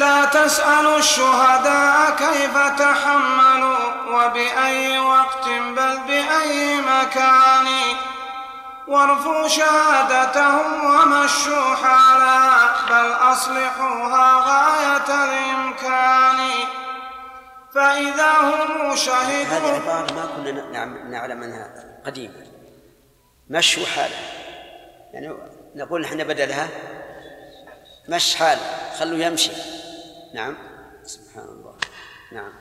لا تسألوا الشهداء كيف تحملوا وبأي وقت بل بأي مكان، وارفوا شهادتهم ومشوا حالا بل أصلحوها غاية الإمكان. فإذا هم شهدوا. هذه عبارة ما كنا نعلم أنها قديمة. مشوا حالا، يعني نقول نحن بدلها مش حالا، خلوا يمشي. نعم، سبحان الله. نعم.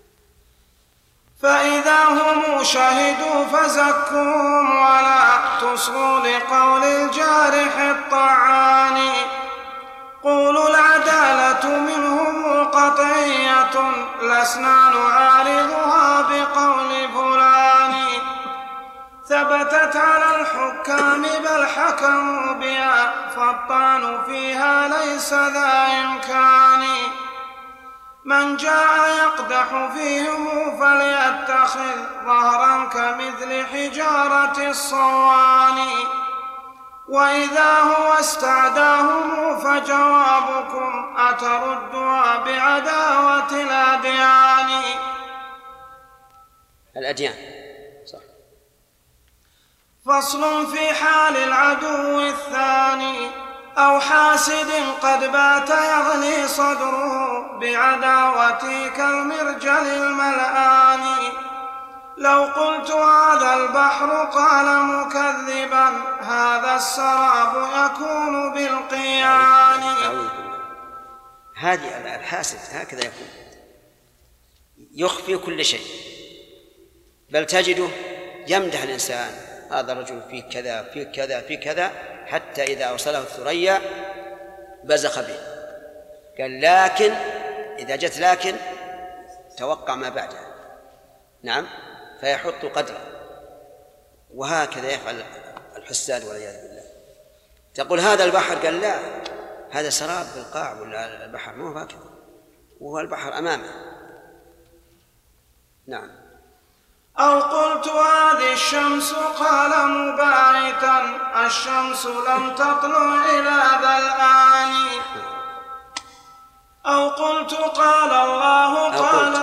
فإذا هم شهدوا فزكوهم ولا تصغوا لقول الجارح الطعان. قولوا العدالة منهم قطعية لسنا نعارضها بقول فلان. ثبتت على الحكام بل حكموا بها فالطعن فيها ليس ذا إمكان. من جاء يقدح فيهم فليتخذ ظهرا كمثل حجارة الصوان. وإذا هو استعداهم فجوابكم أتردها بعداوة الأديان. صح. فصل في حال العدو الثاني أو حاسد قد بات يغلي صدره بعداوتي كالمرجل الملآن. لو قلت هذا البحر قال مكذبا هذا السراب يكون بالقيان. هذه الحاسد هكذا يكون، يخفي كل شيء، بل تجده يمدح الإنسان هذا الرجل فيه كذا فيه كذا فيه كذا، حتى إذا أوصله الثريا بزخ به. قال لكن إذا جت لكن توقع ما بعدها. نعم، فيحط قدره. وهكذا يفعل الحساد والعياذ بالله. تقول هذا البحر، قال لا، هذا سراب بالقاع، ولا البحر ما هو هكذا، وهو البحر أمامه. نعم. أو قلت هذه الشمس قال مباعثا الشمس لم تطلع إلى ذا الآن. أو قلت قال الله قال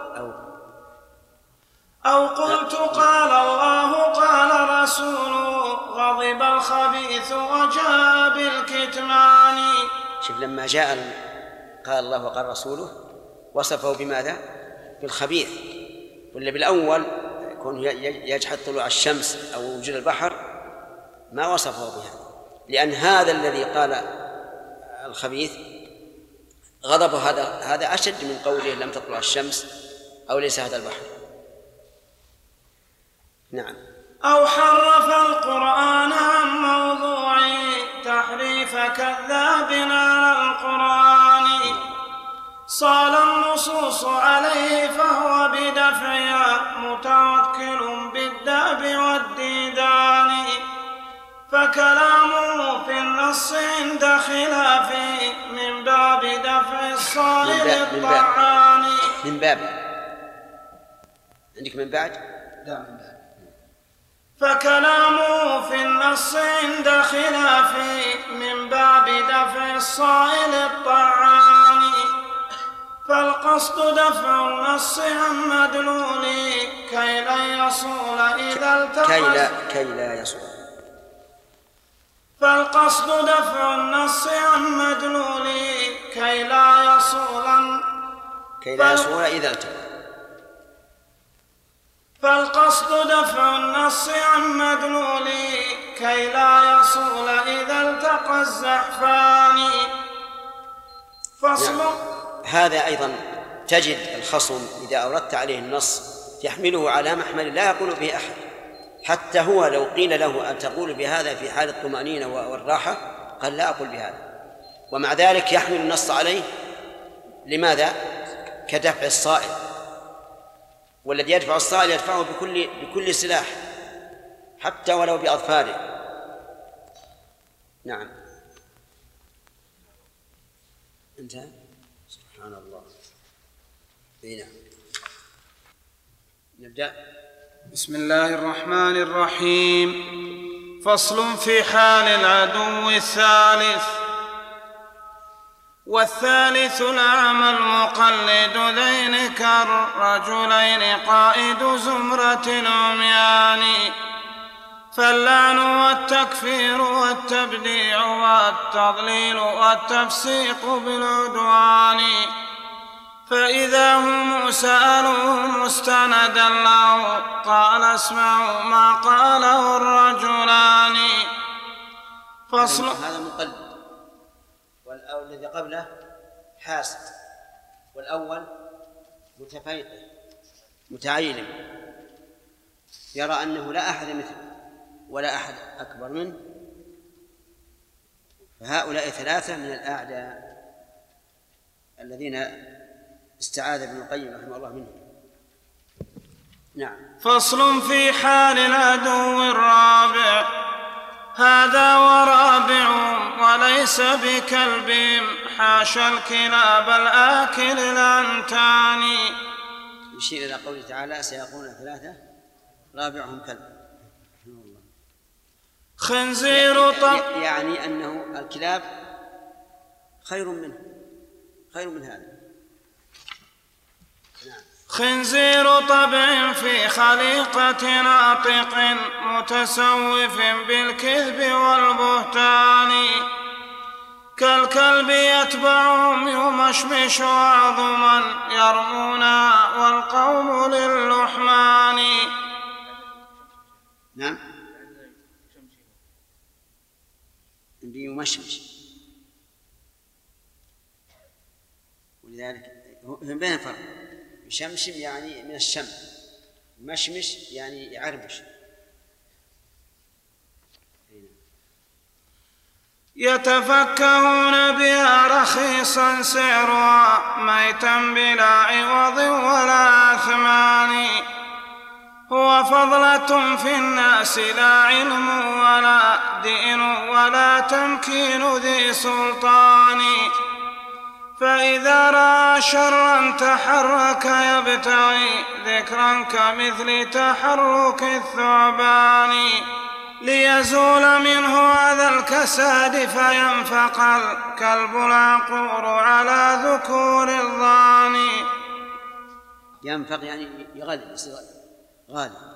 أو قلت قال الله قال رسوله غضب الخبيث وجاء بالكتمان. شوف لما جاء قال الله وقال رسوله وصفه بماذا؟ بالخبيث. ولا بالأول يكون يجحد طلوع الشمس أو وجود البحر ما وصفه بها، لأن هذا الذي قال الخبيث غضبه هذا أشد من قوله لم تطلع الشمس أو ليس هذا البحر. نعم. أو حرف القرآن عن موضوعه تحريف كذاب على القرآن. صال النصوص عليه فهو بدفعها متوكل بالدأب والديدان. فكلامه في النص عند خلافه من باب دفع الصائل الطعان. من باب عندك من بعد؟ لا، من باب. فكلامه في النص عند خلافه من باب دفع الصائل الطعان. فالقصد دفع النص عن مدلوله كي لا يصول إذا التقى. كي لا يصول. فالقصد دفع النص عن مدلوله كي لا يصول إذا التقى. فالقصد دفع النص عن مدلوله كي لا يصول إذا التقى الزحفان. فصل. هذا أيضا تجد الخصم إذا أوردت عليه النص يحمله على محمل لا يقول به أحد، حتى هو لو قيل له أن تقول بهذا في حال الطمأنينة والراحة قال لا أقول بهذا، ومع ذلك يحمل النص عليه. لماذا؟ كدفع الصائل، والذي يدفع الصائل يدفعه بكل سلاح حتى ولو بأظفاره. نعم. انتهى. سبحان الله. نعم. نبدأ. بسم الله الرحمن الرحيم. فصل في حال العدو الثالث. والثالث الأعمى المقلد ذين كالرجلين قائد زمرة عميان. فاللعن والتكفير والتبديع والتضليل والتفسيق بالعدوان. فإذا هم سألوه مستندا له قال اسمعوا ما قاله الرجلان. فصل. هذا مقلد، والذي قبله حاسد، والأول متفيقه متعيلم يرى أنه لا أحد مثله ولا أحد أكبر منه. فهؤلاء ثلاثة من الأعداء الذين استعاذ ابن القيم رحمه الله منهم. نعم. فصل في حال العدو الرابع. هذا ورابع وليس بكلب حاشا الكلاب الآكل الأنتان. يشير إلى قوله تعالى سيقولون ثلاثة رابعهم كلب. خنزير يعني أنه الكلاب خير منه، خير من هذا. نعم. خنزير طبع في خليقة ناطق متسوف بالكذب والبهتان. كالكلب يتبعهم يمشمش عظما يرمونها والقوم للحمان. نعم. يمشمش، ولذلك بين فرق. يشمشم يعني من الشم، مشمش يعني يعربش. يتفكهون بها رخيصا سعرها ميتا بلا عوض ولا أثمان. هو فضلة في الناس لا علم ولا دين ولا تمكين ذي سلطان. فإذا رأى شرا تحرك يبتغي ذكرا كمثل تحرك الثعبان. ليزول منه هذا الكساد فينفق الكلب العقور على ذكور الضان. ينفق يعني يغلب، غالب.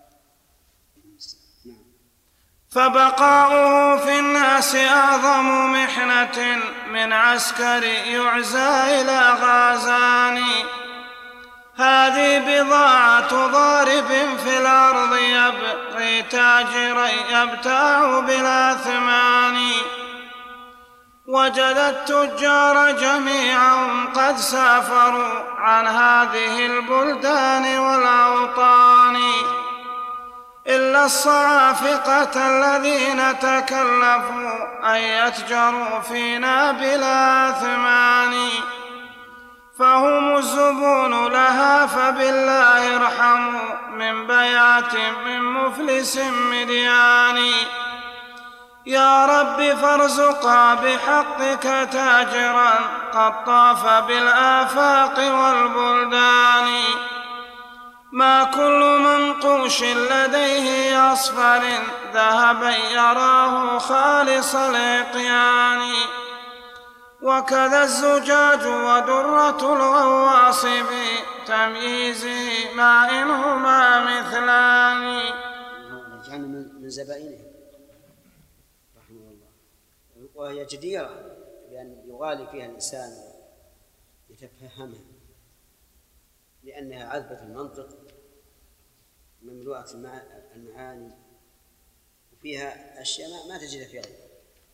فبقاؤه في الناس أعظم محنة من عسكر يعزى إلى غازان. هذه بضاعة ضارب في الأرض يبغي تاجرا يبتاع بلا ثمان. وجد التجار جميعهم قد سافروا عن هذه البلدان والأوطان إلا الصعافقة الذين تكلفوا أن يتجروا فينا بلا ثمان. فهم الزبون لها فبالله ارحموا من بيعة من مفلس مديان. يا رب فارزقها بحقك تاجرا قد طاف بالآفاق والبلدان. ما كل منقوش لديه أصفر ذهبا يراه خالص العقيان. وكذا الزجاج ودرة الغواصب تمييزه ما إنهما مثلان. جعلنا من زبائنه رحمه الله، وهي جديرة بأن يغالي فيها الإنسان يتفهمها، لأنها عذبة المنطق مملوءة المعاني وفيها أشياء ما تجد في غيرها.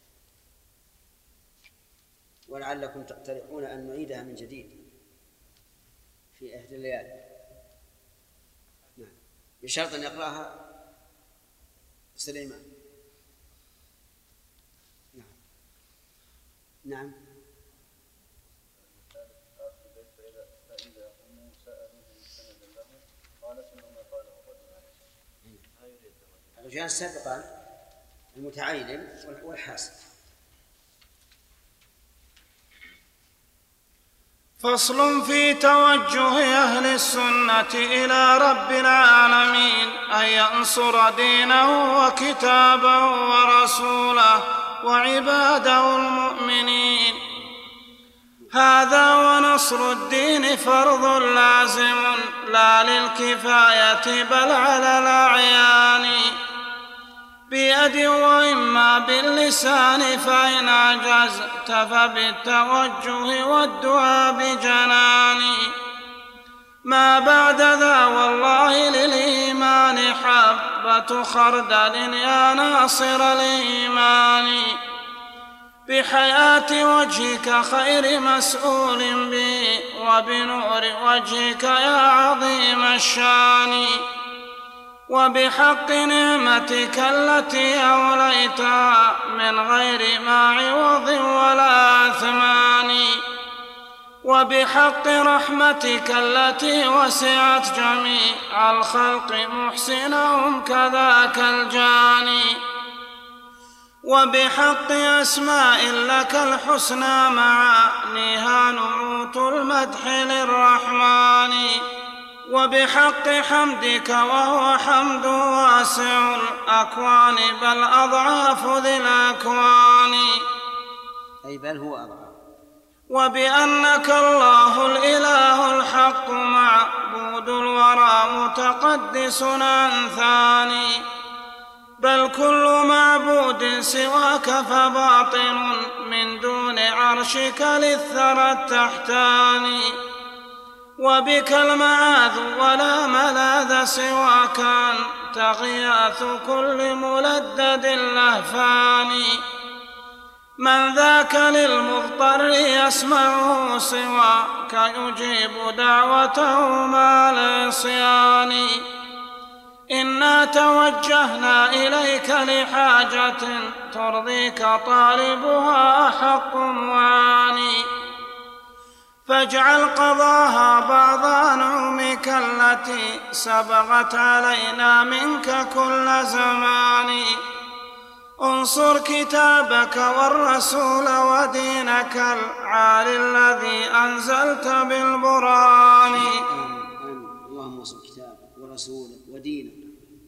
ولعلكم تقترحون أن نعيدها من جديد في إحدى الليالي. نعم، بشرط أن يقرأها سليمان. نعم. نعم. الرجال السابقان المتعيلم والحاسد. فصل في توجه أهل السنة إلى رب العالمين أن ينصر دينه وكتابه ورسوله وعباده المؤمنين. هذا ونصر الدين فرض لازم لا للكفاية بل على الأعيان بيد وإما باللسان فإن عجزت فبالتوجه والدعاء بجنان ما بعد ذا والله للإيمان حبة خردل يا ناصر الإيمان بحياة وجهك خير مسؤول بي وبنور وجهك يا عظيم الشان وبحق نعمتك التي أوليتها من غير ما عوض ولا أثمان وبحق رحمتك التي وسعت جميع الخلق محسنهم كذاك الجاني وبحق أسماء لك الحسنى معانيها نعوت المدح للرحمن وبحق حمدك وهو حمد واسع الأكوان بل أضعاف ذي الأكوان أي بل هو أضعاف وبأنك الله الإله الحق معبود الورى متقدس عن ثاني بل كل معبود سواك فباطن من دون عرشك للثرى التحتاني وبك المعاذ ولا ملاذ سواك أنت غياث كل ملدد لهفان من ذاك للمضطر يسمعه سواك يجيب دعوته مع العصيان إنا توجهنا إليك لحاجة ترضيك طالبها حق معاني فاجعل قضاها بعض نعمك التي سبغت علينا منك كل زمان انصر كتابك والرسول ودينك العالي الذي أنزلت بالبرهان اللهم انصر كتابك ورسولك ودينك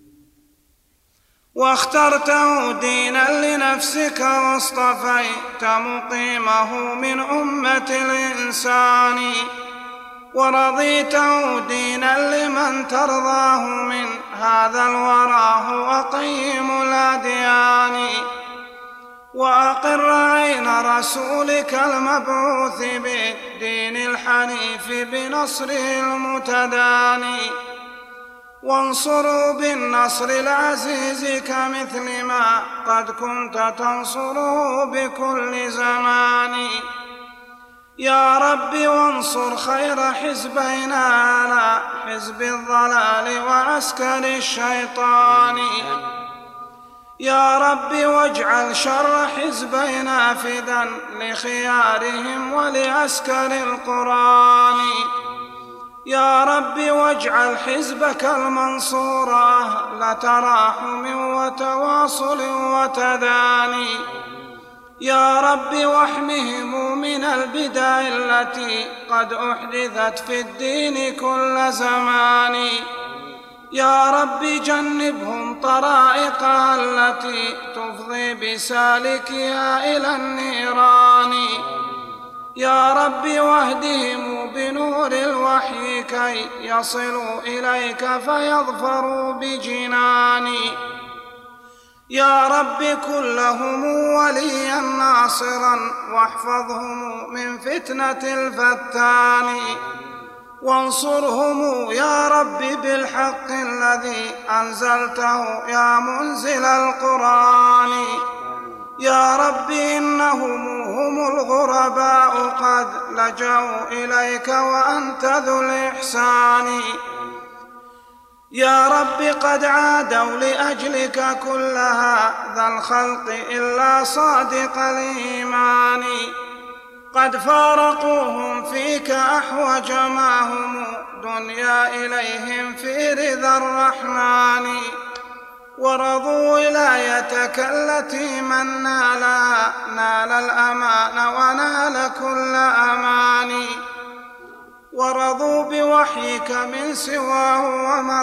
واخترته دينا لنفسك واصطفيت مقيمه من أمة الإنسان ورضيته دينا لمن ترضاه من هذا الورى هو قيم الأديان وأقر عين رسولك المبعوث بالدين الحنيف بنصره المتداني وانصروا بالنصر العزيز كمثل ما قد كنت تنصره بكل زمان يا رب وانصر خير حزبنا على حزب الضلال وعسكر الشيطان يا رب واجعل شر حزبنا فدا لخيارهم ولعسكر القرآن يا رب واجعل حزبك المنصور أهل تراحم وتواصل وتداني يا رب واحمهم من البدع التي قد أحدثت في الدين كل زمان يا رب جنبهم طرائقها التي تفضي بسالكها إلى النيران يا رب واهدهم بنور الوحي كي يصلوا إليك فيظفروا بجناني يا رب كن لهم وليا ناصرا واحفظهم من فتنة الفتان وانصرهم يا رب بالحق الذي أنزلته يا منزل القرآن يا رب إنهم هم الغرباء قد لجأوا إليك وأنت ذو الإحسان يا رب قد عادوا لأجلك كل هذا الخلق إلا صادق الإيمان قد فارقوهم فيك أحوج ما هم دنيا إليهم في رضا الرحمن ورضوا ولايتك التي من نالها نال الأمان ونال كل أمان ورضوا بوحيك من سواه وما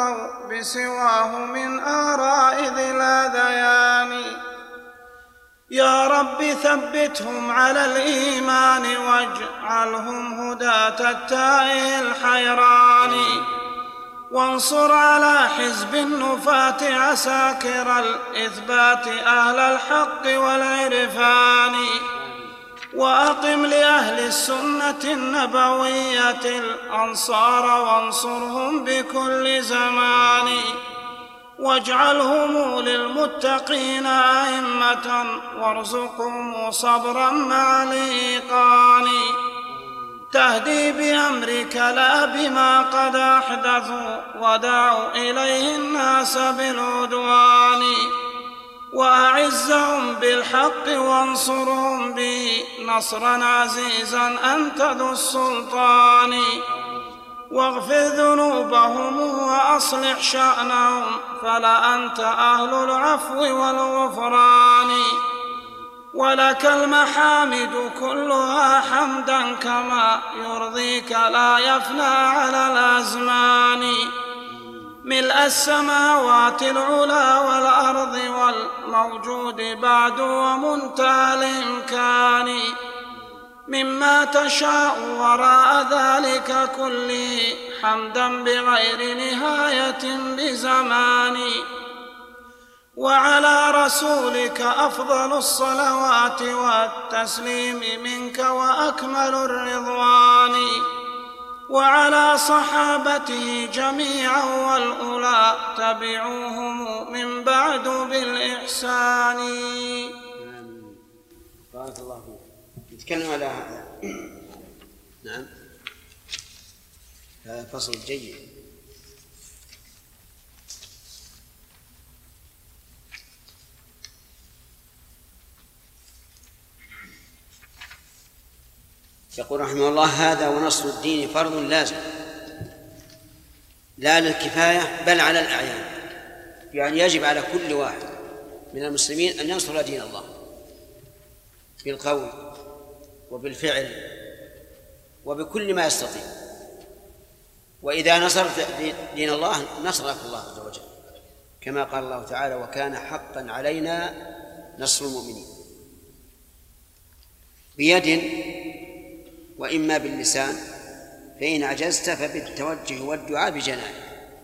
ارتضوا بسواه من آراء ذي الأذيان يا رب ثبتهم على الإيمان واجعلهم هداة التائه الحيران، وانصر على حزب النفاة عساكر الإثبات أهل الحق والعرفان، وأقم لأهل السنة النبوية الأنصار وانصرهم بكل زمان، واجعلهم للمتقين أئمة وارزقهم صبرا مع الإيقان، تهدي بأمرك لا بما قد أحدثوا ودعوا إليه الناس بالعدوان، وأعزهم بالحق وانصرهم به نصرا عزيزا أنت ذو السلطان، واغفر ذنوبهم وأصلح شأنهم فلأنت أهل العفو والغفران، ولك المحامد كلها حمدا كما يرضيك لا يفنى على الأزمان، ملء السماوات العلا والأرض والموجود بعد ومنتهى الإمكان، مما تشاء وراء ذلك كله حمدا بغير نهاية بزمان، وعلى رسولك أفضل الصلوات والتسليم منك وأكمل الرضوان، وعلى صحابته جميعا والأولى تبعوهم من بعد بالإحسان. بارك الله فيك. نتكلم على هذا. نعم، هذا فصل جيد. يقول رحمه الله: هذا ونصر الدين فرض لازم لا للكفاية بل على الأعيان، يعني يجب على كل واحد من المسلمين أن ينصر دين الله بالقول وبالفعل وبكل ما يستطيع، وإذا نصرت دين الله نصرك الله عز وجل، كما قال الله تعالى: وكان حقا علينا نصر المؤمنين، بيد وإما باللسان، فإن عجزت فبالتوجه والدعاء بجنان،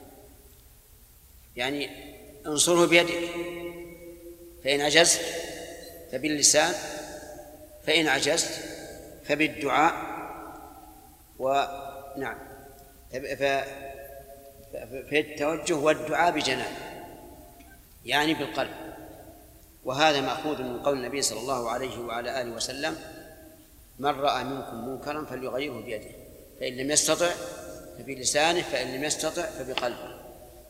يعني انصره بيدك، فإن عجزت فباللسان، فإن عجزت فبالدعاء، ونعم فالتوجه والدعاء بجنان، يعني بالقلب. وهذا مأخوذ من قول النبي صلى الله عليه وعلى آله وسلم: من رأى منكم منكرا فليغيره بيده، فإن لم يستطع فبلسانه، فإن لم يستطع فبقلبه.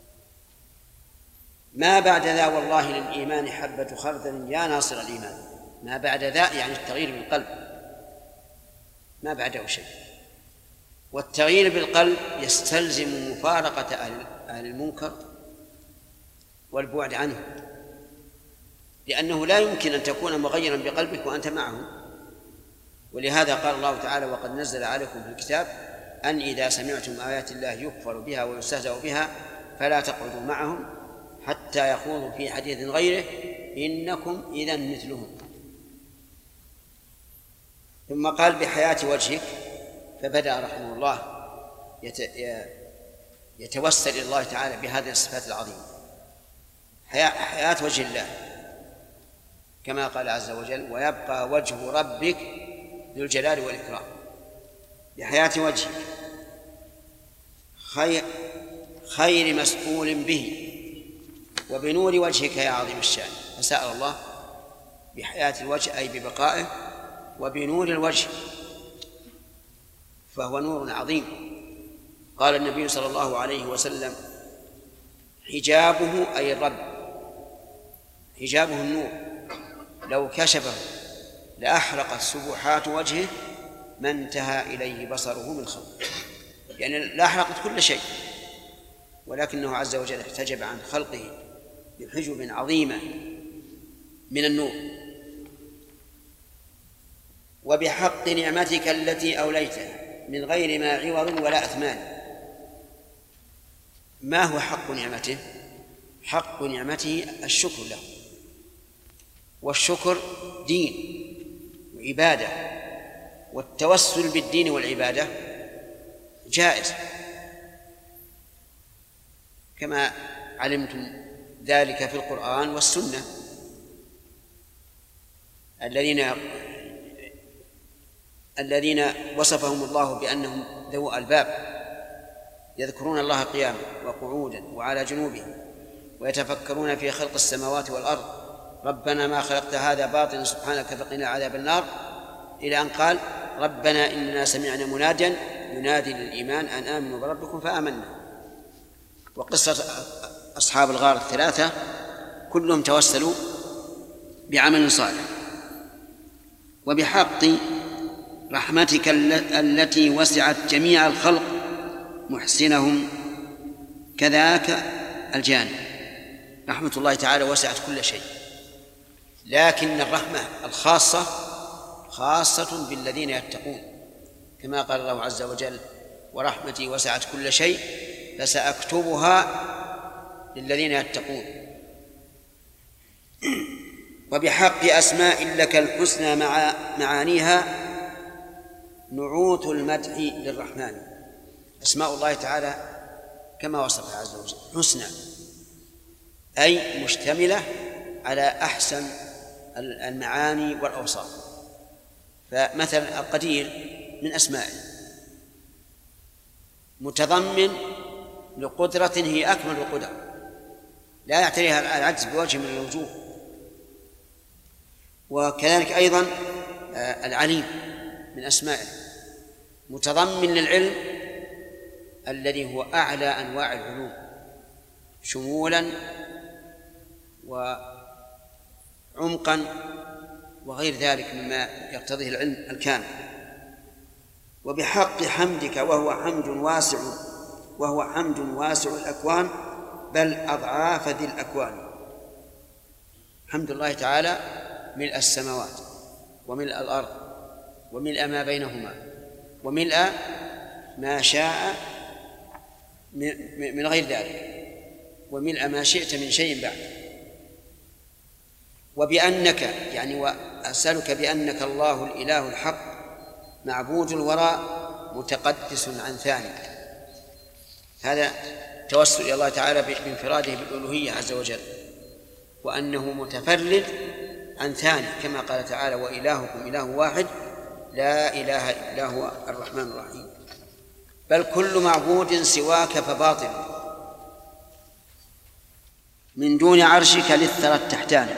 ما بعد ذا والله للإيمان حبة خردل يا ناصر الإيمان. ما بعد ذا يعني التغيير بالقلب، ما بعده شيء. والتغيير بالقلب يستلزم مفارقة أهل المنكر والبعد عنه، لأنه لا يمكن أن تكون مغيرا بقلبك وأنت معهم. ولهذا قال الله تعالى: وقد نزل عليكم في الكتاب أن إذا سمعتم آيات الله يكفر بها ويستهزأ بها فلا تقعدوا معهم حتى يخوضوا في حديث غيره إنكم إذا مثلهم. ثم قال: بحياة وجهك، فبدأ رحمه الله يتوسل إلى الله تعالى بهذه الصفات العظيمة، حياة وجه الله، كما قال عز وجل: ويبقى وجه ربك ذو الجلال والإكرام. بحياة وجهك، خير مسؤول به، وبنور وجهك يا عظيم الشأن. فسأل الله بحياة الوجه أي ببقائه، وبنور الوجه فهو نور عظيم. قال النبي صلى الله عليه وسلم: حجابه أي الرب، حجابه النور، لو كشفه لأحرقت سبحات وجهه ما انتهى إليه بصره من خلقه، يعني لأحرقت كل شيء، ولكنه عز وجل احتجب عن خلقه بحجب عظيمة من النور. وبحق نعمتك التي أوليتها من غير ما عوض ولا أثمان. ما هو حق نعمته؟ حق نعمته الشكر له، والشكر دين وعبادة، والتوسل بالدين والعبادة جائز كما علمتم ذلك في القرآن والسنة. الذين وصفهم الله بأنهم ذو ألباب يذكرون الله قياما وقعودا وعلى جنوبهم ويتفكرون في خلق السماوات والأرض ربنا ما خلقت هذا باطلا سبحانك فقنا عذاب النار، إلى أن قال ربنا إننا سمعنا مناديا ينادي للإيمان أن آمنوا بربكم فآمنا. وقصة أصحاب الغار الثلاثة كلهم توسلوا بعمل صالح. وبحق رحمتك التي وسعت جميع الخلق محسنهم كذاك الجانب. رحمة الله تعالى وسعت كل شيء، لكن الرحمة الخاصة خاصة بالذين يتقون، كما قال الله عز وجل ورحمتي وسعت كل شيء فسأكتبها للذين يتقون. وبحق أسماء لك الحسنى مع معانيها نعوت المدح للرحمن. أسماء الله تعالى كما وصفها عز وجل حسنى، أي مشتملة على أحسن المعاني والأوصاف. فمثلا القدير من أسمائه متضمن لقدرة هي أكمل القدر لا يعتريها العجز بوجه من الوجوه. وكذلك أيضا العليم من أسمائه متضمن للعلم الذي هو أعلى أنواع العلوم شمولا وعمقا وغير ذلك مما يقتضيه العلم الكامل. وبحق حمدك وهو حمد واسع الأكوان بل أضعاف ذي الأكوان. حمد الله تعالى ملء السماوات وملء الأرض وملء ما بينهما وملء ما شاء من غير ذلك وملء ما شئت من شيء بعد. وبأنك يعني وأسألك بأنك الله الإله الحق معبود الوراء متقدس عن ثاني. هذا توسل إلى الله تعالى بانفراده بالألوهية عز وجل، وأنه متفرد عن ثاني كما قال تعالى وإلهكم إله واحد لا إله إلا هو الرحمن الرحيم. بل كل معبود سواك فباطل من دون عرشك للثرى التحتان.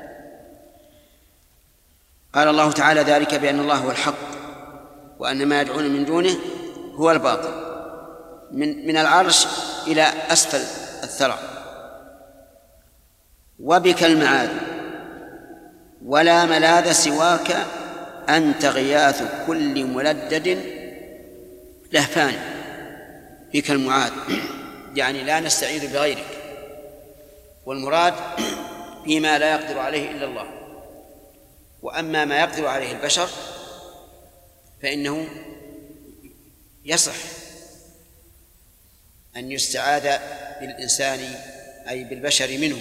قال الله تعالى ذلك بأن الله هو الحق وأن ما يدعون من دونه هو الباطل من العرش إلى أسفل الثرى. وبك المعاذ ولا ملاذ سواك أنت غياث كل ملدد لهفان. بك المعاذ يعني لا نستعيذ بغيرك، والمراد فيما لا يقدر عليه إلا الله. وأما ما يقدر عليه البشر فإنه يصح أن يستعاذ بالإنسان أي بالبشر منه،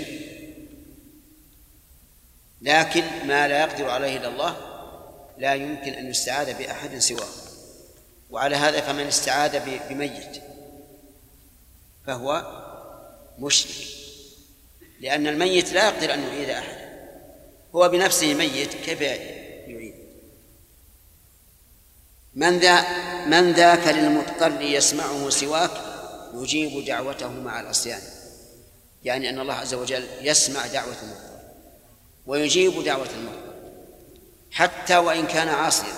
لكن ما لا يقدر عليه إلا الله لا يمكن أن يستعاذ بأحد سواه. وعلى هذا فمن استعاذ بميت فهو مشرك، لأن الميت لا يقدر أن يعيد أحد، هو بنفسه ميت كيف يعيد؟ من ذاك للمضطر يسمعه سواك يجيب دعوته مع العصيان. يعني أن الله عز وجل يسمع دعوة المضطر ويجيب دعوة المضطر حتى وإن كان عاصيا.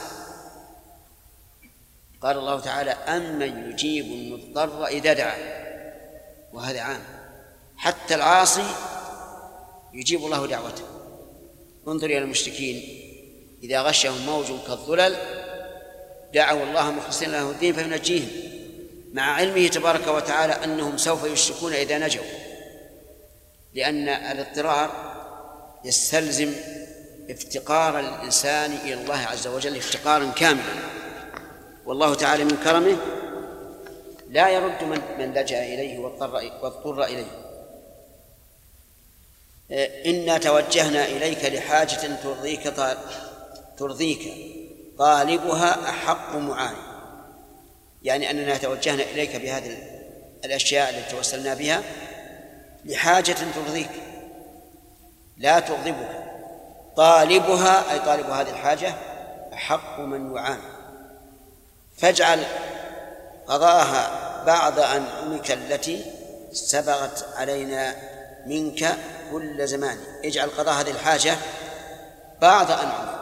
قال الله تعالى أمن يجيب المضطر إذا دعا، وهذا عام، حتى العاصي يجيب الله دعوته. انظر إلى المشركين إذا غشهم موج كالظلل دعوا الله مخلصين له الدين فينجيهم، مع علمه تبارك وتعالى أنهم سوف يشركون إذا نجوا، لأن الاضطرار يستلزم افتقار الإنسان إلى الله عز وجل افتقارا كاملا، والله تعالى من كرمه لا يرد من لجأ إليه واضطر إليه. إنا توجهنا إليك لحاجة ترضيك طالبها أحق معاني، يعني أننا توجهنا إليك بهذه الأشياء التي توسلنا بها لحاجة ترضيك لا تغضبك. طالبها أي طالب هذه الحاجة أحق من يعان، فاجعل قضاءها بعض أنعمك التي سبغت علينا منك كل زمان. اجعل قضاء هذه الحاجة بعض أنعمك،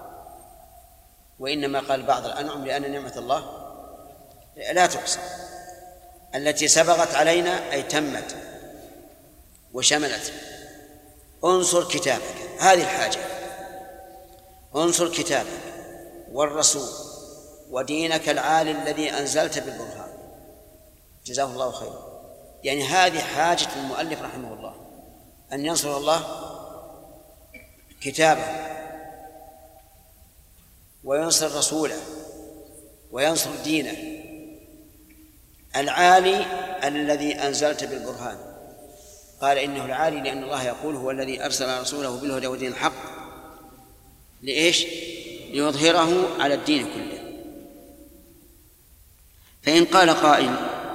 وإنما قال بعض الأنعم لأن نعمة الله لا تحصى. التي سبغت علينا أي تمت وشملت. انصر كتابك، هذه الحاجة، انصر كتابك والرسول ودينك العالي الذي أنزلت بالبرهان. جزاه الله خيرا. يعني هذه حاجة المؤلف رحمه الله، أن ينصر الله كتابه وينصر رسوله وينصر دينه العالي الذي أنزلت بالبرهان. قال إنه العالي لأن الله يقول هو الذي أرسل رسوله بالهدى ودين الحق لإيش؟ ليظهره على الدين كله. فإن قال قائل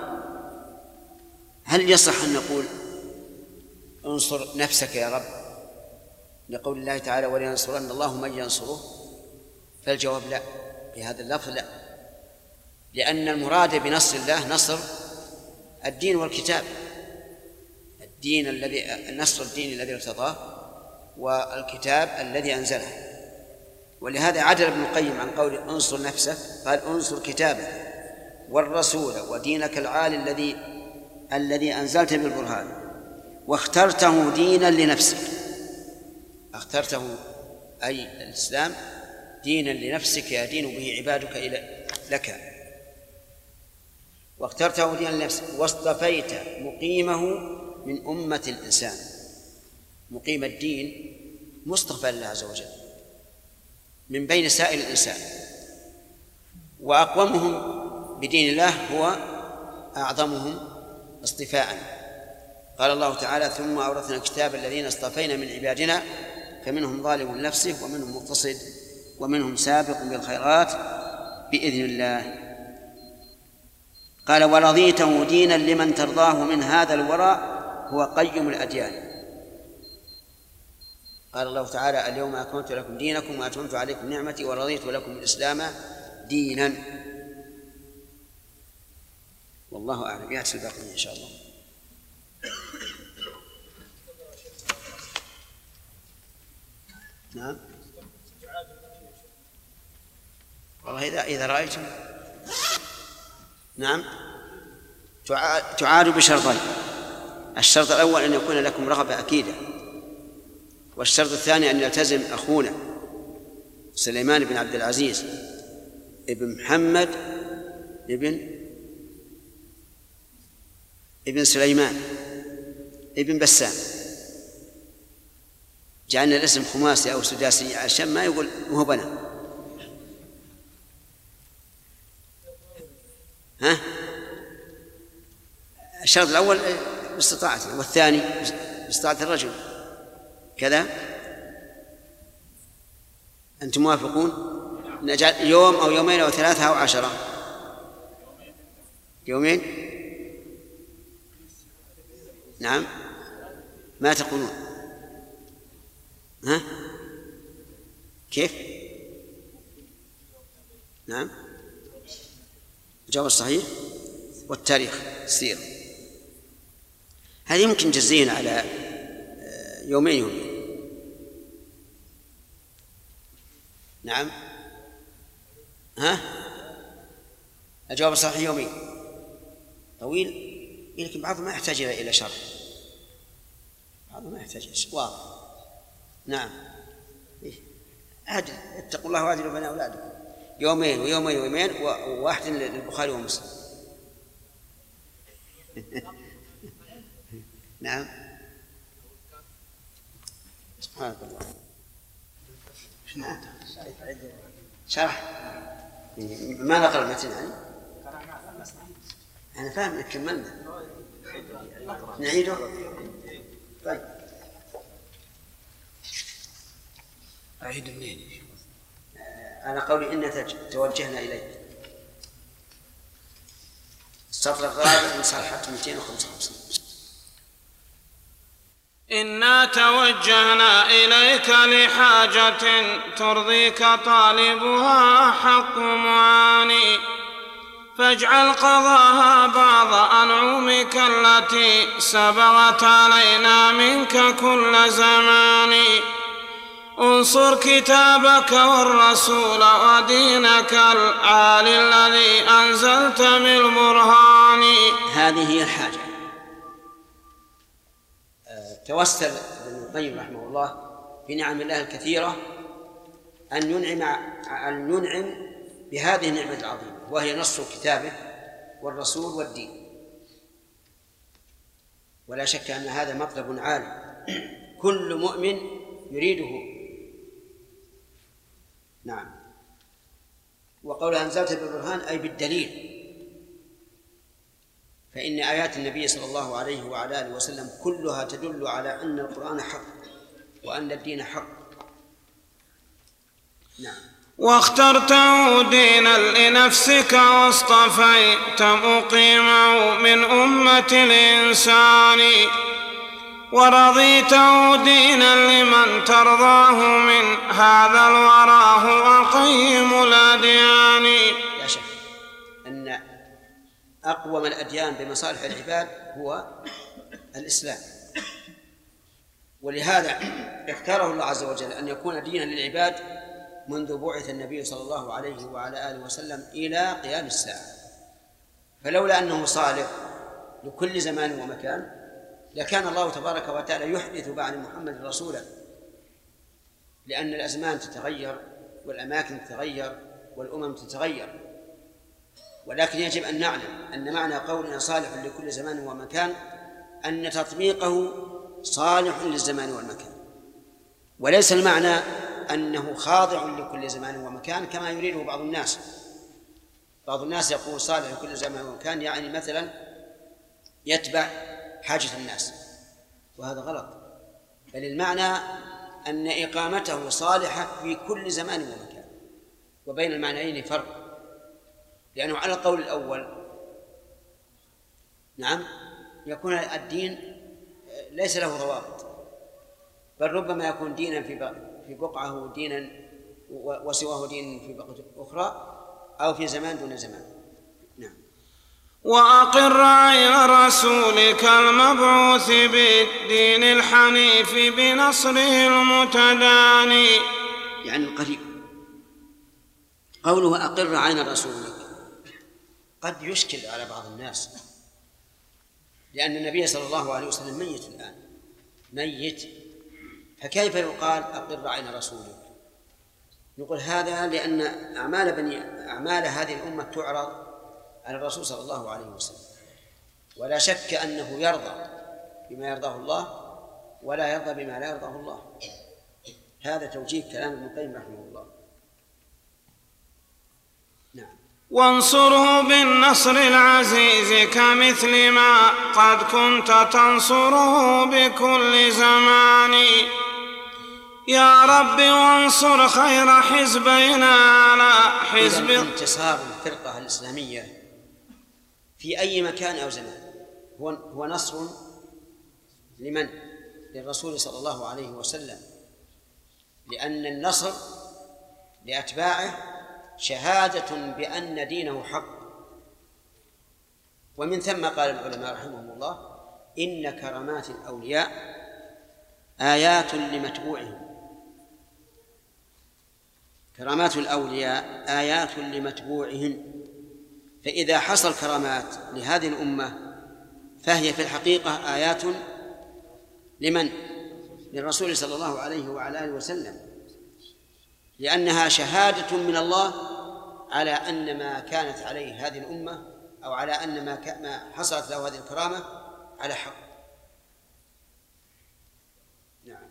هل يصح أن نقول انصر نفسك يا رب لقول الله تعالى ولينصرن الله من ينصره؟ فالجواب لا، بهذا اللفظ لا، لأن المراد بنصر الله نصر الدين والكتاب، الدين الذي نصر الدين الذي ارتضاه والكتاب الذي أنزله. ولهذا عدل ابن القيم عن قول انصر نفسك قال انصر كتابك والرسول ودينك العالي الذي أنزلت بالبرهان واخترته دينا لنفسك. اخترته أي الإسلام دينا لنفسك يدين به عبادك لك، واخترته دينا لنفسك واصطفيت مقيمه من أمة الإنسان. مقيم الدين مصطفى لله عز وجل من بين سائر الإنسان، وأقومهم بدين الله هو أعظمهم اصطفاء. قال الله تعالى ثم أورثنا الكتاب الذين اصطفينا من عبادنا فمنهم ظالم لنفسه ومنهم مقتصد ومنهم سابق بالخيرات بإذن الله. قال ورضيته دينا لمن ترضاه من هذا الوراء هو قيم الأديان. قال الله تعالى اليوم أكملت لكم دينكم وأتممت عليكم نعمتي ورضيت لكم الإسلام دينا. والله أعلم. يأتي الباقي إن شاء الله. نعم والله إذا رأيتم نعم تعاد بشرطين. الشرط الأول أن يكون لكم رغبة أكيدة، والشرط الثاني أن يلتزم أخونا سليمان بن عبد العزيز ابن محمد ابن سليمان ابن بسام. جعلنا الاسم خماسي أو سداسي عشان ما يقول هو بنا. الشرط الأول باستطاعته، والثاني باستطاعة الرجل كذا. أنتم موافقون؟ نجعل يوم أو يومين أو 3 أو 10؟ يومين. نعم ما تقولون؟ كيف؟ نعم الجواب الصحيح والتاريخ السيرة هذه يمكن جزينا على يومين. نعم الجواب الصحيح يومين طويل، لكن بعضهم ما يحتاج إلى شرح، بعضهم ما يحتاج واضح. نعم عدل، اتقوا الله وعدلوا بين أولادكم. يومين ويومين ويومين وواحد للبخاري ومسلم. نعم سبحانك الله. شرح ما نقرأ المتن يعني أنا فاهم كملنا نعيده. طيب أعيد منين؟ على قولي إن توجهنا إليك. السطر الرابع من صفحة 255. إنا توجهنا إليك لحاجة ترضيك طالبها حق معاني، فاجعل قضاها بعض أنعمك التي سبغت علينا منك كل زمان. انصر كتابك والرسول ودينك العالي الذي أنزلت بالبرهان. هذه هي الحاجة. توسل ابن القيم رحمه الله بنعم الله الكثيرة أن ينعم بهذه النعمة العظيمة، وهي نصر كتابه والرسول والدين. ولا شك أن هذا مطلب عالي كل مؤمن يريده. نعم. وقولها أنزلت بالبرهان أي بالدليل، فإن آيات النبي صلى الله عليه وعلى آله وسلم كلها تدل على أن القرآن حق وأن الدين حق. نعم. واخترته دينا لنفسك واصطفيت مقيمه من أمة الإنسان، ورضيته دينا لمن ترضاه من هذا الورى هو قيم الأديان. لا شك أن أقوم الأديان بمصالح العباد هو الإسلام، ولهذا اختاره الله عز وجل أن يكون دينا للعباد منذ بعث النبي صلى الله عليه وعلى آله وسلم إلى قيام الساعة. فلولا أنه صالح لكل زمان ومكان لكان الله تبارك وتعالى يحدث بعد محمد رسولا، لأن الأزمان تتغير والأماكن تتغير والأمم تتغير. ولكن يجب أن نعلم أن معنى قولنا صالح لكل زمان ومكان أن تطبيقه صالح للزمان والمكان، وليس المعنى أنه خاضع لكل زمان ومكان كما يريده بعض الناس. بعض الناس يقول صالح لكل زمان ومكان، يعني مثلا يتبع حاجة الناس، وهذا غلط. بل المعنى أن إقامته صالحة في كل زمان ومكان، وبين المعنيين فرق. لأنه على القول الأول نعم يكون الدين ليس له ضوابط، بل ربما يكون دينا في بقعة دينا وسواه دين في بقعة أخرى، أو في زمان دون زمان. نعم. وأقر عين رسولك المبعوث بالدين الحنيف بنصره المتداني، يعني القريب. قوله أقر عين رسولك قد يشكل على بعض الناس، لأن النبي صلى الله عليه وسلم ميت الآن، ميت، فكيف يقال أقر عين رسولك؟ نقول هذا لأن أعمال هذه الأمة تعرض على الرسول صلى الله عليه وسلم، ولا شك أنه يرضى بما يرضاه الله ولا يرضى بما لا يرضاه الله. هذا توجيه كلام ابن القيم رحمه الله. نعم. وانصره بالنصر العزيز كمثل ما قد كنت تنصره بكل زمان. يا رب وانصر خير حزبنا على حزب. انتصار الفرقة الإسلامية في أي مكان أو زمان هو نصر لمن؟ للرسول صلى الله عليه وسلم، لأن النصر لأتباعه شهادة بأن دينه حق. ومن ثم قال العلماء رحمهم الله إن كرامات الأولياء آيات لمتبوعهم. كرامات الأولياء آيات لمتبوعهم، فإذا حصل كرامات لهذه الأمة فهي في الحقيقة آيات لمن؟ للرسول صلى الله عليه وعلى آله وسلم، لأنها شهادة من الله على أن ما كانت عليه هذه الأمة أو على أن ما حصلت له هذه الكرامة على حق. نعم.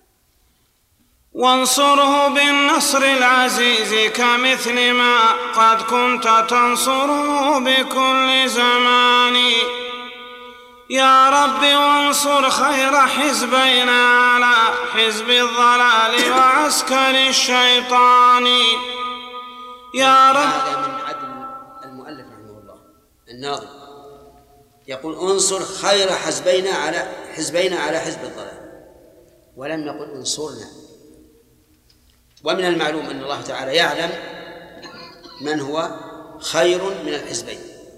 وانصره بالنصر العزيز كمثل ما قد كنت تنصره بكل زمان. يا رب وانصر خير حزبنا على حزب الضلال وعسكر الشيطان. يا رب. هذا من عدل المؤلف رحمه الله الناظم، يقول انصر خير حزبنا على حزب الضلال، ولم نقل انصرنا. ومن المعلوم أن الله تعالى يعلم من هو خير من الحزبين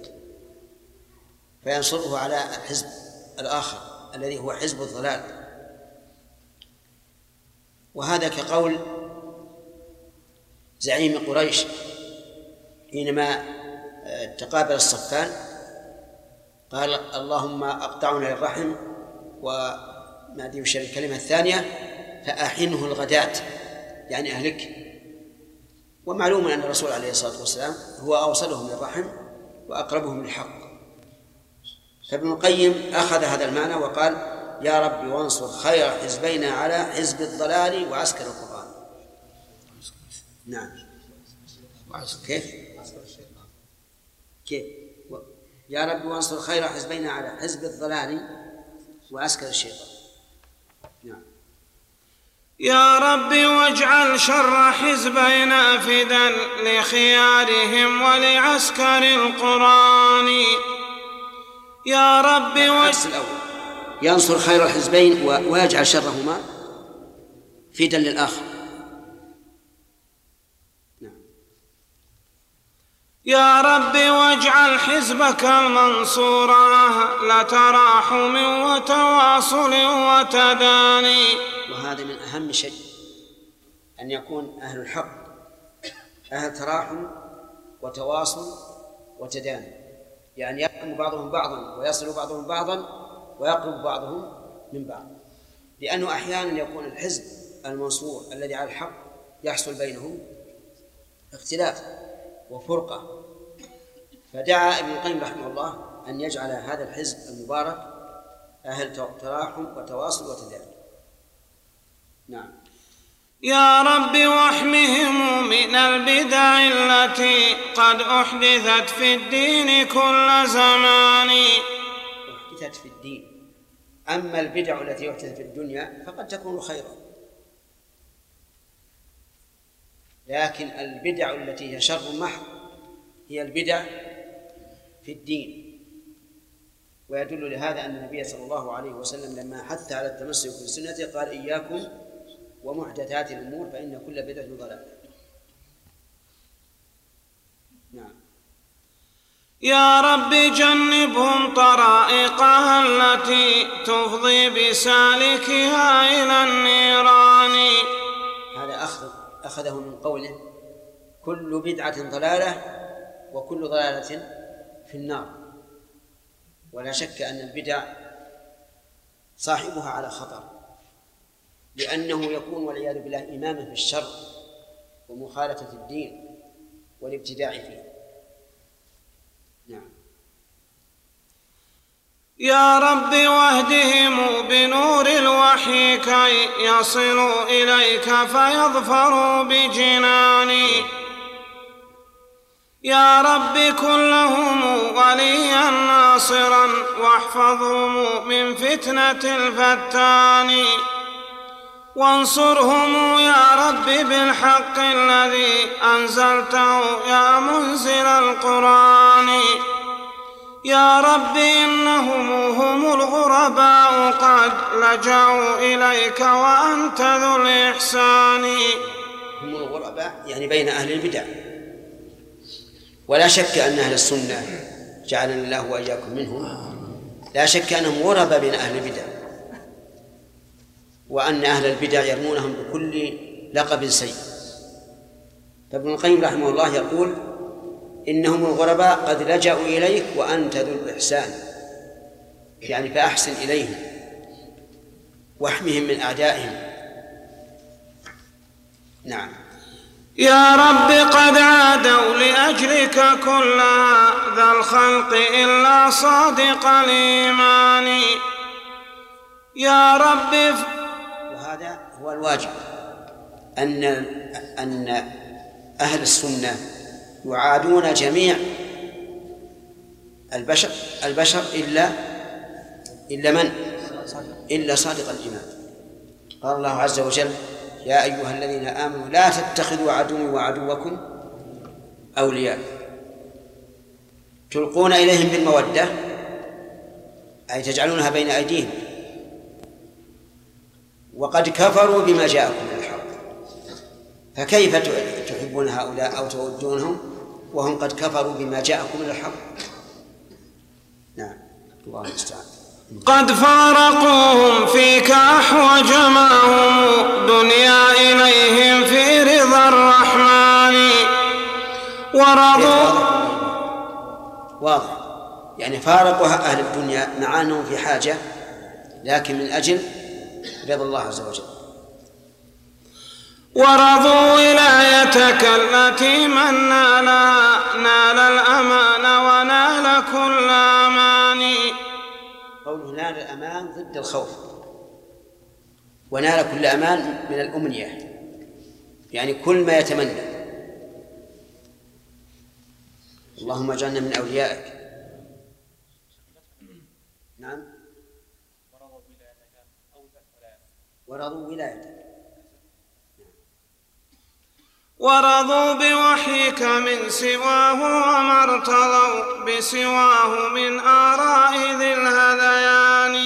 فينصره على الحزب الآخر الذي هو حزب الضلال. وهذا كقول زعيم قريش حينما تقابل الصفان قال اللهم أقطعنا للرحم، وما أدري وش الكلمة الثانية، فأحنه الغداة، يعني أهلك. ومعلوم أن الرسول عليه الصلاة والسلام هو أوصلهم للرحم وأقربهم للحق. فابن القيم أخذ هذا المعنى وقال يا رب وانصر خير حزبين على حزب الضلال وعسكر القرآن. نعم. كيف يا رب وانصر خير حزبين على حزب الضلال وعسكر الشيطان. نعم. يا رب واجعل شر حزبينا فدا لخيارهم ولعسكر القرآن. يا رب ينصر خير الحزبين ويجعل شرهما فدا للآخر. نعم. يا رب واجعل حزبك المنصور أهل تراحم وتواصل وتداني. وهذا من أهم شيء أن يكون أهل الحق أهل تراحم وتواصل وتداني، يعني يرحم بعضهم بعضا ويصل بعضهم بعضا ويقرب بعضهم من بعض، لأنه أحيانا يكون الحزب المنصور الذي على الحق يحصل بينهم اختلاف وفرقة. فدعا ابن القيم رحمه الله أن يجعل هذا الحزب المبارك أهل تراحم وتواصل وتداني. نعم. يا رب واحمهم من البدع التي قد أحدثت في الدين كل زمان. أحدثت في الدين. أما البدع التي أحدثت في الدنيا فقد تكون خيرا، لكن البدع التي هي شر محض هي البدع في الدين. ويدل لهذا أن النبي صلى الله عليه وسلم لما حث على التمسك بالسنة قال إياكم ومحدثات الأمور فإن كل بدعة ضلالة. نعم. يا رب جنبهم طرائقها التي تفضي بسالكها إلى النيران. هذا أخذه من قوله كل بدعة ضلالة وكل ضلالة في النار. ولا شك أن البدع صاحبها على خطر، لأنه يكون والعياذ بالله إماما في الشر ومخالفة الدين والابتداع فيه. نعم. يا رب واهدهم بنور الوحي كي يصلوا إليك فيظفروا بجناني. يا رب كن لهم وليا ناصرا واحفظهم من فتنة الفتان. وانصرهم يا رب بالحق الذي أنزلته يا منزل القرآن. يا رب إنهم هم الغرباء قد لجأوا إليك وأنت ذو الإحسان. هم الغرباء يعني بين أهل البدع. ولا شك أن أهل السنة جعلنا الله وإياكم منهم، لا شك أنهم غرباء بين أهل البدع، وأن أهل البدع يرمونهم بكل لقب سيء. فابن القيم رحمه الله يقول إنهم الغرباء قد لجأوا إليك وأنت ذو الإحسان، يعني فأحسن إليهم واحمهم من أعدائهم. نعم. يا رب قد عادوا لأجلك كل ذا الخلق إلا صادق الإيمان. يا رب. وهذا هو الواجب، أن أهل السنة يعادون جميع البشر إلا من؟ إلا صادق الإيمان. قال الله عز وجل: يا أيها الذين آمنوا لا تتخذوا عدوي وعدوكم أولياء تلقون إليهم بالمودة، أي تجعلونها بين أيديهم، وقد كفروا بما جاءكم من الحق. فكيف تحبون هؤلاء أو تودونهم وهم قد كفروا بما جاءكم من الحق؟ نعم، الله المستعان. قد فارقوهم فيك أحوج ما هم دنيا إليهم في رضا الرحمن ورضوا. واضح، يعني فارقوا أهل الدنيا مع أنهم في حاجة، لكن من أجل رضا الله عز وجل. ورضوا ولايتك التي من نال الأمان ونال كل أمان. قوله نال الأمان ضد الخوف، ونال كل أمان من الأمنية، يعني كل ما يتمنى. اللهم اجعلنا من أوليائك. نعم، ورضوا ولايتك. ورضوا بوحيك من سواه وما ارتضوا بسواه من آراء ذي الهذيان.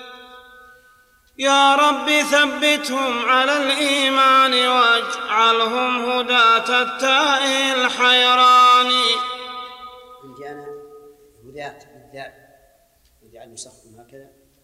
يا رب ثبتهم على الإيمان واجعلهم هداة التائه الحيران. عندي أنا هداة بالذات، واجعل نسخهم هكذا.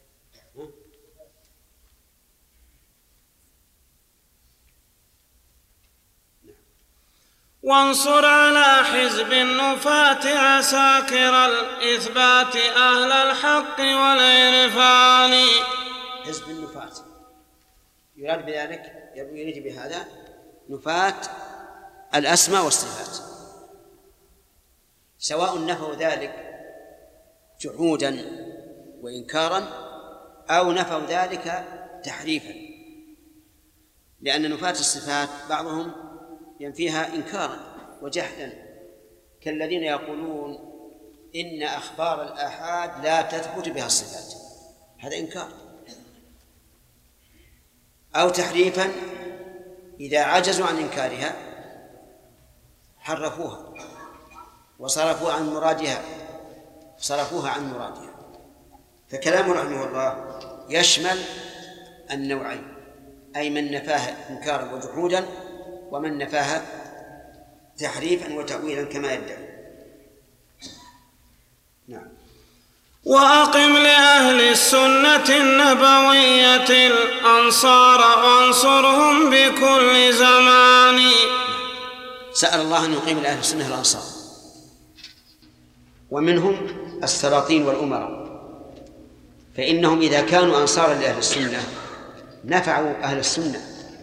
وانصر على حزب النفاة عساكر الإثبات أهل الحق والعرفان. حزب النفاة يراد بذلك، يريد بهذا نفاة الأسماء والصفات، سواء نفوا ذلك جحودا وإنكارا أو نفوا ذلك تحريفا، لأن نفاة الصفات بعضهم ينفيها إنكارا وجحدا، كالذين يقولون إن أخبار الآحاد لا تثبت بها الصفات، هذا إنكار. أو تحريفا، إذا عجزوا عن إنكارها حرفوها وصرفوها عن مرادها. فكلام رحمه الله يشمل النوعين، أي من نفاها إنكارا وجحودا، ومن نفاها تحريفا وتأويلا كما يدعي. نعم. وأقم لأهل السنة النبوية الأنصار وانصرهم بكل زمان. سأل الله أن يقيم لأهل السنة الأنصار، ومنهم السلاطين والأمراء، فإنهم إذا كانوا أنصارا لأهل السنة نفعوا أهل السنة.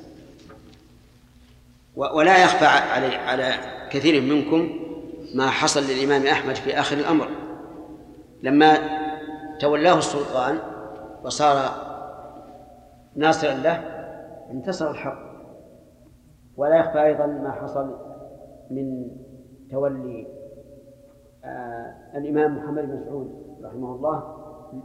ولا يخفى على كثير منكم ما حصل للإمام أحمد في آخر الأمر لما تولاه السلطان وصار ناصرا له، انتصر الحق. ولا يخفى أيضا ما حصل من تولي الإمام محمد بن سعود رحمه الله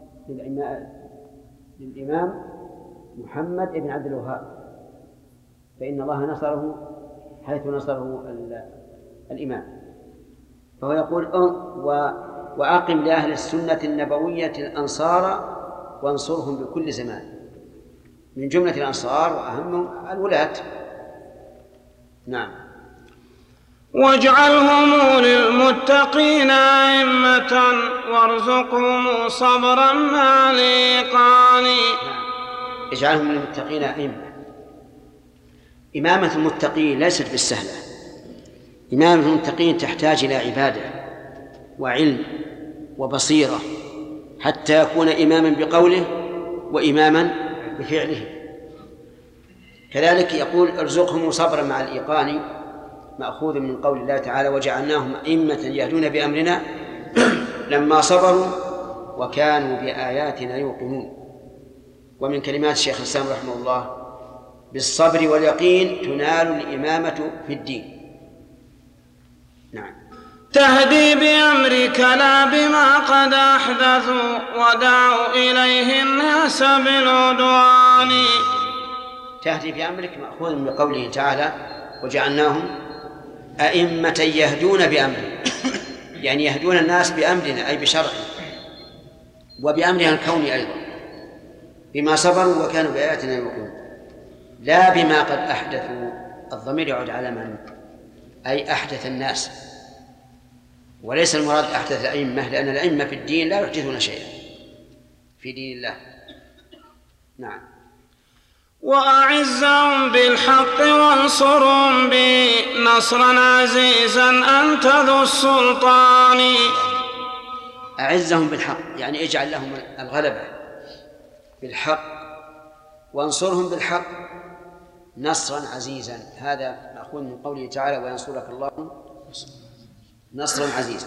للإمام محمد بن عبد الوهاب، فإن الله نصره حيث نصره الإمام. فهو يقول وأقم لأهل السنة النبوية الأنصار وانصرهم بكل زمان، من جملة الأنصار وأهمهم الولاة. نعم. واجعلهم للمتقين أئمة وارزقهم صبرا مع الإيقان. اجعلهم للمتقين أئمة. إمامة المتقين ليست بالسهلة. إمامة المتقين تحتاج إلى عبادة وعلم وبصيرة حتى يكون إماما بقوله وإماما بفعله. كذلك يقول ارزقهم صبرا مع الإيقان، مأخوذ من قول الله تعالى وجعلناهم أئمة يهدون بأمرنا لما صبروا وكانوا بآياتنا يوقنون. ومن كلمات الشيخ الإسلام رحمه الله بالصبر واليقين تنال الإمامة في الدين. نعم. تهدي بأمرك لا بما قد أحدثوا ودعوا إليه الناس بالعدوان. تهدي بأمرك مأخوذ من قوله تعالى وجعلناهم أئمة يهدون بأمرنا، يعني يهدون الناس بأمرنا أي بشرعه وبأمرها الكوني أيضا بما صبروا وكانوا بآياتنا يوقنون، لا بما قد أحدثوا. الضمير يعود على من؟ أي أحدث الناس، وليس المراد أحدث الأئمة، لأن الأئمة في الدين لا يحدثون شيئا في دين الله. نعم. وأعزهم بالحق وانصرهم به نصرا عزيزا أنت ذو السلطان. أعزهم بالحق يعني اجعل لهم الغلبة بالحق، وانصرهم بالحق نصرا عزيزا. هذا مأخوذ من قوله تعالى وينصرك الله نصرا عزيزا.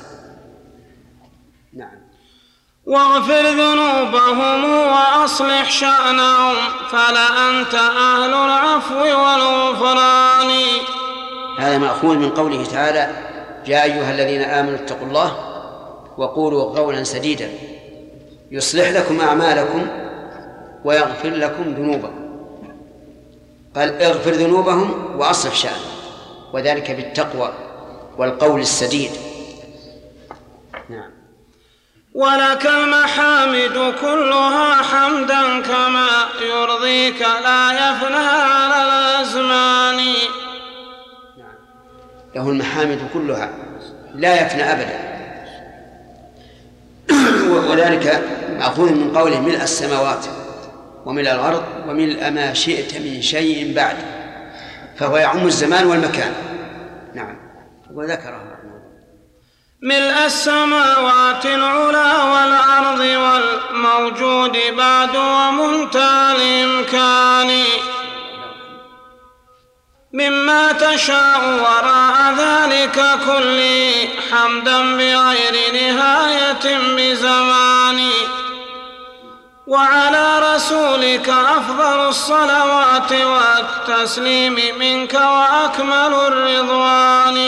نعم. واغفر ذنوبهم وأصلح شأنهم فلأنت أهل العفو والغفران. هذا مأخوذ من قوله تعالى يا أيها الذين آمنوا اتقوا الله وقولوا قولا سديدا يصلح لكم أعمالكم ويغفر لكم ذنوبكم. قال اغفر ذنوبهم وأصلح شأنهم، وذلك بالتقوى والقول السديد. نعم. ولك المحامد كلها حمدا كما يرضيك لا يفنى على الأزمان. نعم. له المحامد كلها لا يفنى أبدا، وذلك مأخوذ من قوله ملء السماوات وملء الأرض وملء ما شئت من شيء بعد، فهو يعم الزمان والمكان. نعم. وذكره ملء السماوات العلا والأرض والموجود بعد ومنتهى الإمكان مما تشاء وراء ذلك كله حمدا بغير نهاية بزمان. وعلى رسولك أفضل الصلوات والتسليم منك وأكمل الرضوان.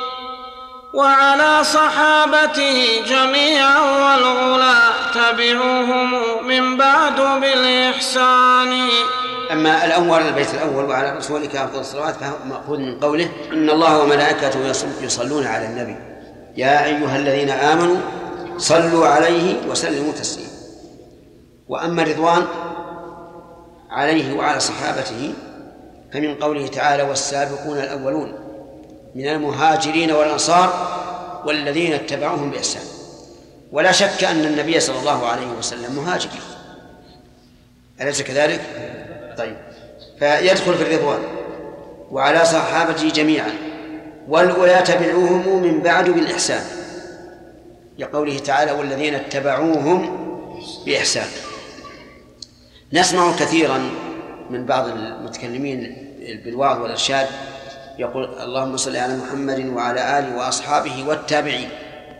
وعلى صحابته جميعا والغلا تبعوهم من بعد بالإحسان. أما الأول البيت الأول وعلى رسولك أفضل الصلوات فهو مأخوذ من قوله إن الله وملائكته يصلون على النبي يا أيها الذين آمنوا صلوا عليه وسلموا تسليما. وأما الرضوان عليه وعلى صحابته فمن قوله تعالى والسابقون الأولون من المهاجرين والأنصار والذين اتبعوهم بإحسان. ولا شك أن النبي صلى الله عليه وسلم مهاجر، أليس كذلك؟ طيب، فيدخل في الرضوان. وعلى صحابته جميعا والأولى تبعوهم من بعد بالإحسان، لقوله تعالى والذين اتبعوهم بإحسان. نسمع كثيرا من بعض المتكلمين بالوعظ والإرشاد يقول اللهم صل على محمد وعلى آله وأصحابه والتابعين،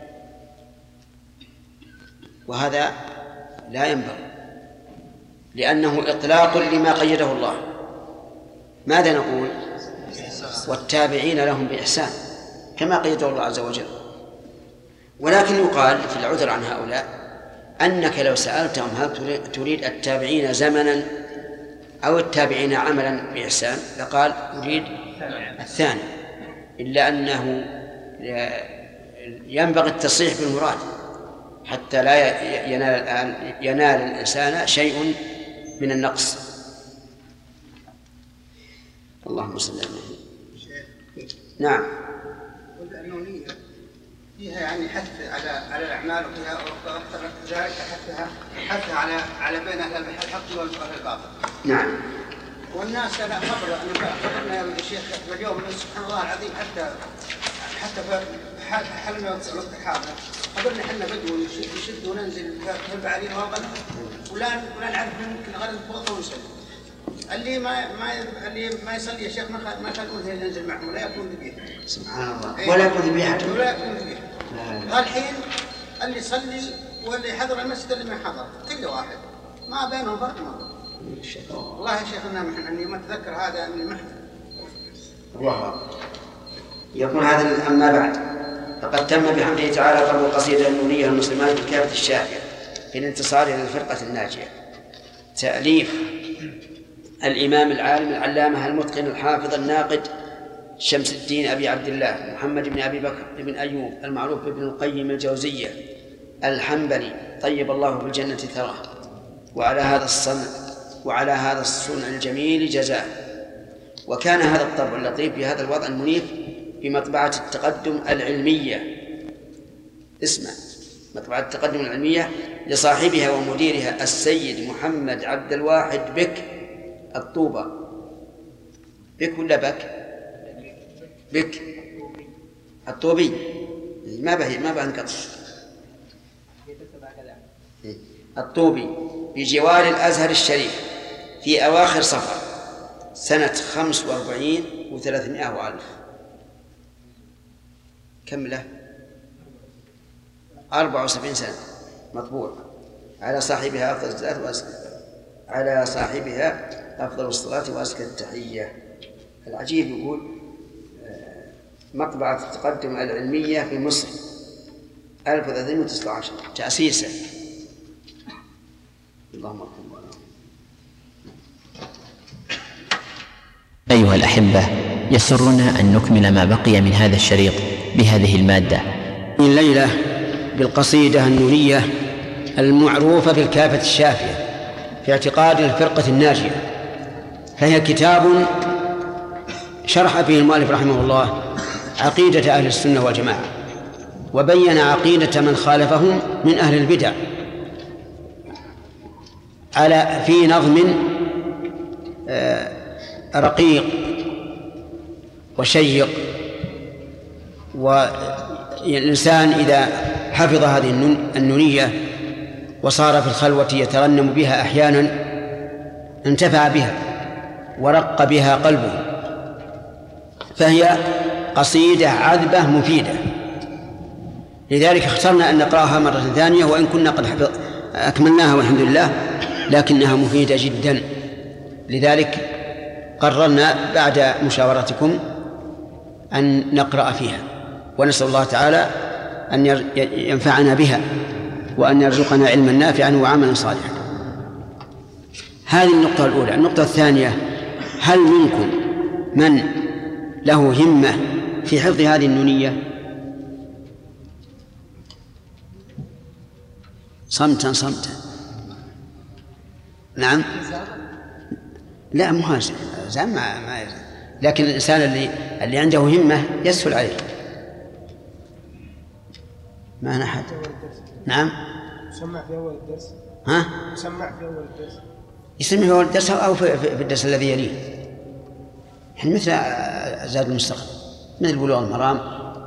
وهذا لا ينبغي لأنه إطلاق لما قيده الله. ماذا نقول؟ والتابعين لهم بإحسان كما قيده الله عز وجل. ولكن يقال في العذر عن هؤلاء أنك لو سألتهم هل تريد التابعين زمنا أو التابعين عملا بإحسان لقال أريد الثاني، إلا أنه ينبغي التصريح بالمراد حتى لا ينال الإنسان شيء من النقص. اللهم صل على محمد. نعم. والأنونية فيها يعني حث على الأعمال، وفيها ذلك حثها على بين أهل الحق والباطل. نعم. والناس أنا خبرنا يا شيخ اليوم سبحان الله العظيم حتى في حلنا وقت الحاضر خبرنا حنا بدو نشد وننزل في البعالين وغلط ولا نعرف ممكن غلط بوضع ونسلم. اللي ما يصلي يا شيخ ما خلوه ينزل معهم ولا يكون ذبيحة. سبحان الله. ولا يكون ذبيحة. ولا يكون ذبيحة. الحين اللي يصلي واللي يحضر المسجد اللي ما حضر كل واحد ما بينهم فرق ما. والله يا شيخ أني ما أتذكر هذا من المحفل. الله. يكون هذا أما بعد فقد تم بحمده تعالى طلب القصيدة النونية للمسلمات بالكافة الشافية في الانتصار إلى الفرقة الناجية. تأليف الإمام العالم العلامة المتقن الحافظ الناقد شمس الدين أبي عبد الله محمد بن أبي بكر بن أيوب المعروف بابن القيم الجوزية الحنبلي طيب الله بالجنة ثراه، وعلى هذا الصنع الجميل جزاه. وكان هذا الطبع اللطيف بهذا الوضع المنيف بمطبعة التقدم العلمية، اسمع، مطبعة التقدم العلمية لصاحبها ومديرها السيد محمد عبد الواحد بك الطوبة. بك ولا بك؟ بك الطوبي، ما به انقطع. الطوبي بجوار الأزهر الشريف في أواخر صفر سنة 45 و300 وألف. كم له؟ 74 سنة مطبوع. على صاحبها أفضل الصلاة وأزكى التحية. العجيب يقول مطبعة التقدم العلمية في مصر 1319 تأسيسا. اللهم ارحمه. أيها الأحبة، يسرنا أن نكمل ما بقي من هذا الشريط بهذه المادة. الليلة بالقصيدة النونية المعروفة بالكافة الشافية في اعتقاد الفرقة الناجية، فهي كتاب شرح فيه المؤلف رحمه الله عقيدة أهل السنة والجماعة، وبين عقيدة من خالفهم من أهل البدع في نظم رقيق وشيق. والإنسان إذا حفظ هذه النونية وصار في الخلوة يترنم بها أحيانا انتفع بها ورق بها قلبه، فهي قصيدة عذبة مفيدة. لذلك اخترنا أن نقرأها مرة ثانية، وإن كنا قد أكملناها والحمد لله، لكنها مفيدة جدا. لذلك قررنا بعد مشاورتكم أن نقرأ فيها، ونسأل الله تعالى أن ينفعنا بها وأن يرزقنا علما نافعا وعملا صالحا. هذه النقطة الأولى. النقطة الثانية: هل منكم من له همة في حفظ هذه النونية؟ صمتا. نعم. لا، مو هذا زين، ما يزال. لكن الإنسان اللي عنده همة يسهل عليه. ما أنا أحد. نعم. يسمع في أول الدرس. ها؟ يسمع في أول الدرس. يسمع في أول الدرس أو في الدرس الذي يليه. يعني مثل زاد المستقبل، مثل بلوغ المرام.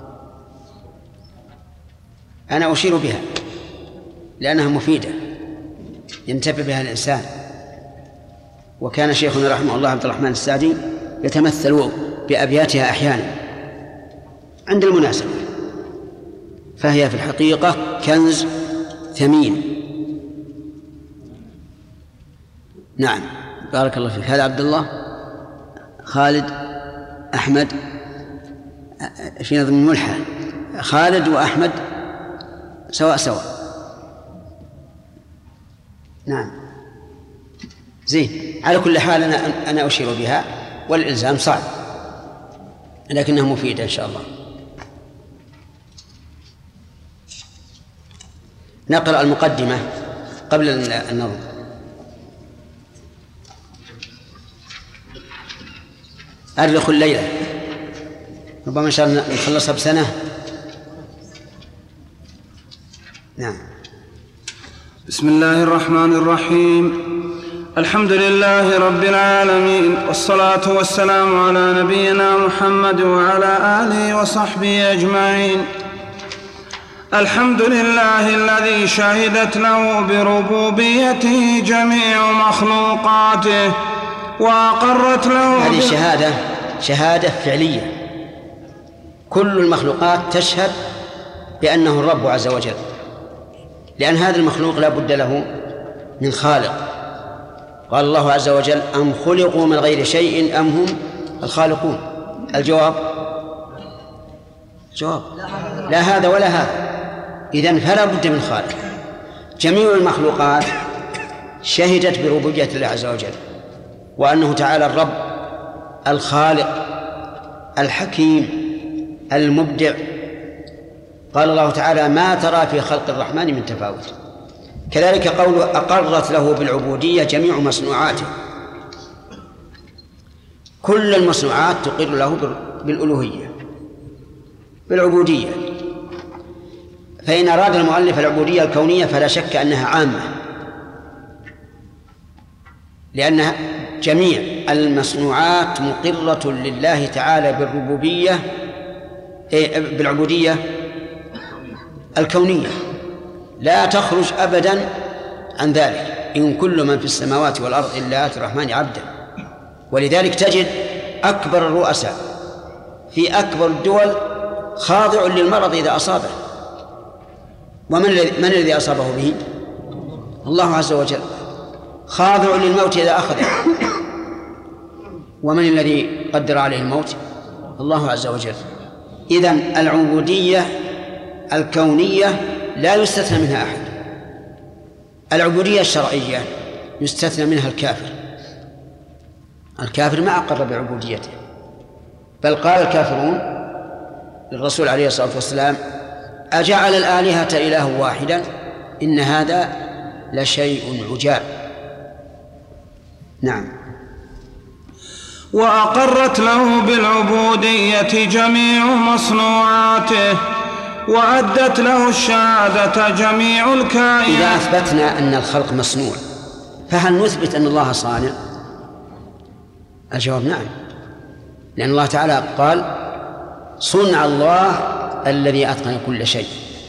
أنا أشير بها لأنها مفيدة ينتفع بها الإنسان. وكان شيخنا رحمه الله عبد الرحمن السعدي يتمثل بأبياتها أحيانا عند المناسبة، فهي في الحقيقة كنز ثمين. نعم، بارك الله فيك. هذا عبد الله، خالد، أحمد، في نظم الملحة خالد وأحمد سواء. نعم، زين. على كل حال أنا أشير بها، والإلزام صعب لكنها مفيدة إن شاء الله. نقرأ المقدمة قبل النظم. أرخ الليلة، ربما إن شاء الله نخلصها بسنة. نعم. بسم الله الرحمن الرحيم. الحمد لله رب العالمين، والصلاة والسلام على نبينا محمد وعلى آله وصحبه أجمعين. الحمد لله الذي شهدت له بربوبيته جميع مخلوقاته وأقرت له. هذه شهادة فعلية. كل المخلوقات تشهد بأنه الرب عز وجل، لأن هذا المخلوق لا بد له من خالق. قال الله عز وجل: أم خلقوا من غير شيء أم هم الخالقون. الجواب لا هذا ولا هذا. إذن فلا بد من خالق. جميع المخلوقات شهدت بربوبية الله عز وجل، وأنه تعالى الرب الخالق الحكيم المبدع. قال الله تعالى: ما ترى في خلق الرحمن من تفاوت. كذلك قوله: أقرت له بالعبودية جميع مصنوعاته. كل المصنوعات تقر له بالألوهية بالعبودية. فإن أراد المؤلف العبودية الكونية فلا شك أنها عامة، لأن جميع المصنوعات مقرة لله تعالى بالربوبية بالعبودية الكونية، لا تخرج أبدا عن ذلك. إن كل من في السماوات والأرض إلا آتي الرحمن عبدا. ولذلك تجد أكبر الرؤساء في أكبر الدول خاضع للمرض إذا أصابه. ومن الذي أصابه به؟ الله عز وجل. خاضع للموت إذا أخذه. ومن الذي قدر عليه الموت؟ الله عز وجل. إذن العبودية الكونية لا يستثنى منها أحد. العبودية الشرعية يستثنى منها الكافر. الكافر ما أقر بعبوديته، بل قال الكافرون للرسول عليه الصلاة والسلام: أجعل الآلهة إله واحدا إن هذا لشيء عجاب. نعم. وأقرت له بالعبودية جميع مصنوعاته وأدت له الشهادة جميع الكائنات. إذا أثبتنا أن الخلق مصنوع فهل نثبت أن الله صانع؟ الجواب نعم، لأن الله تعالى قال: صنع الله الذي أتقن كل شيء.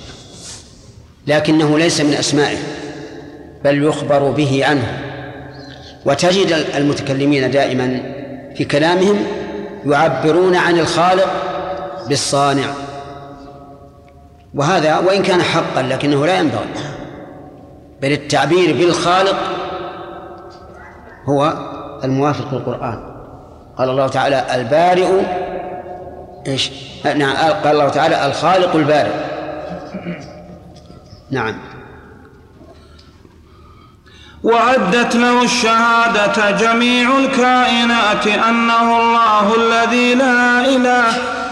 لكنه ليس من أسمائه بل يخبر به عنه. وتجد المتكلمين دائما في كلامهم يعبرون عن الخالق بالصانع، وهذا وإن كان حقا لكنه لا ينبغي، بل التعبير بالخالق هو الموافق للقرآن. قال الله تعالى: البارئ إيش؟ نعم، قال الله تعالى: الخالق البارئ. نعم. وأدت له الشهادة جميع الكائنات أنه الله الذي لا إله.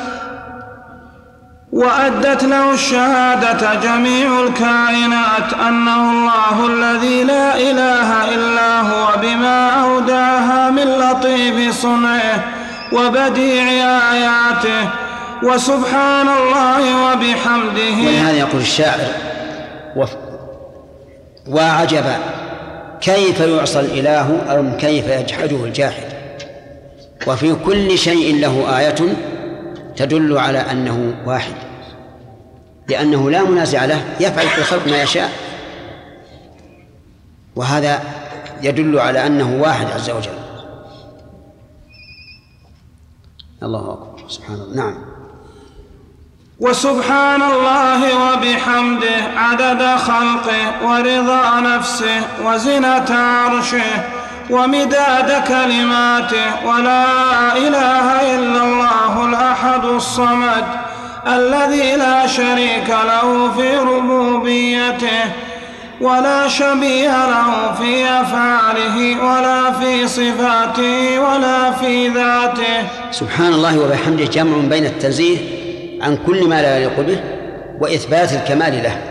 وأدت له الشهادة جميع الكائنات أنه الله الذي لا إله إلا هو بما أوداها من لطيف صنعه وبديع آياته. وسبحان الله وبحمده. ولهذا يقول الشاعر: وعجبا كيف يعصى الإله أو كيف يجحده الجاحد. وفي كل شيء له آية تدل على أنه واحد، لأنه لا منازع له، يفعل في الخلق ما يشاء، وهذا يدل على أنه واحد عز وجل. الله أكبر. سبحان الله. نعم. وسبحان الله وبحمده عدد خلقه ورضا نفسه وزنة عرشه ومداد كلماته. ولا إله إلا الله الأحد الصمد الذي لا شريك له في ربوبيته ولا شبيه له في أفعاله ولا في صفاته ولا في ذاته. سبحان الله وبحمده جمع بين التنزيه عن كل ما لا يليق به وإثبات الكمال له.